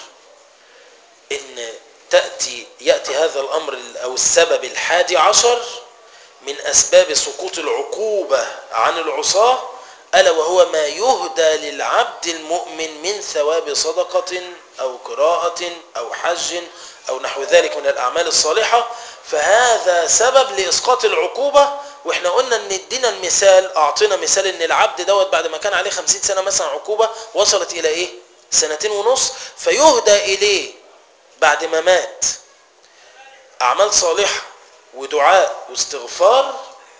إن تأتي يأتي هذا الأمر أو السبب الحادي عشر من أسباب سقوط العقوبة عن العصاة، ألا وهو ما يهدى للعبد المؤمن من ثواب صدقة أو قراءة أو حج أو نحو ذلك من الأعمال الصالحة، فهذا سبب لإسقاط العقوبة. وإحنا قلنا أن ادينا المثال، أعطينا مثال أن العبد دوت بعد ما كان عليه خمسين سنة مثلا عقوبة وصلت إلى إيه؟ سنتين ونص، فيهدى إليه بعد ما مات أعمال صالحة ودعاء واستغفار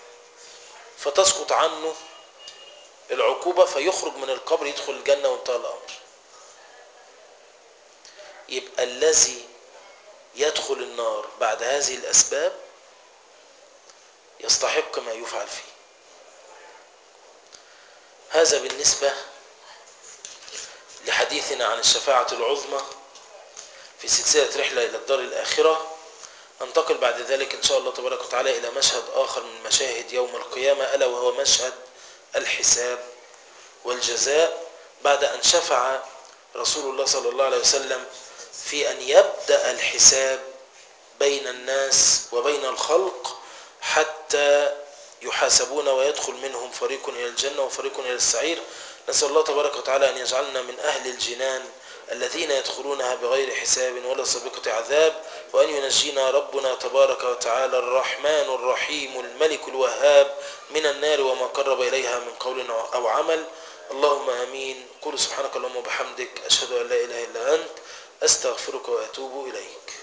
فتسقط عنه العقوبة فيخرج من القبر يدخل الجنة وانتهى الأمر. يبقى الذي يدخل النار بعد هذه الأسباب يستحق ما يفعل فيه. هذا بالنسبة لحديثنا عن الشفاعة العظمى في سلسلة رحلة إلى الدار الآخرة. ننتقل بعد ذلك إن شاء الله تبارك وتعالى إلى مشهد آخر من مشاهد يوم القيامة، ألا وهو مشهد الحساب والجزاء، بعد أن شفع رسول الله صلى الله عليه وسلم في أن يبدأ الحساب بين الناس وبين الخلق حتى يحاسبون ويدخل منهم فريق إلى الجنة وفريق إلى السعير. نسأل الله تبارك وتعالى أن يجعلنا من أهل الجنان الذين يدخلونها بغير حساب ولا سابقة عذاب، وأن ينجينا ربنا تبارك وتعالى الرحمن الرحيم الملك الوهاب من النار وما قرب إليها من قول أو عمل. اللهم آمين. قل سبحانك اللهم وبحمدك، أشهد أن لا إله إلا أنت، أستغفرك وأتوب إليك.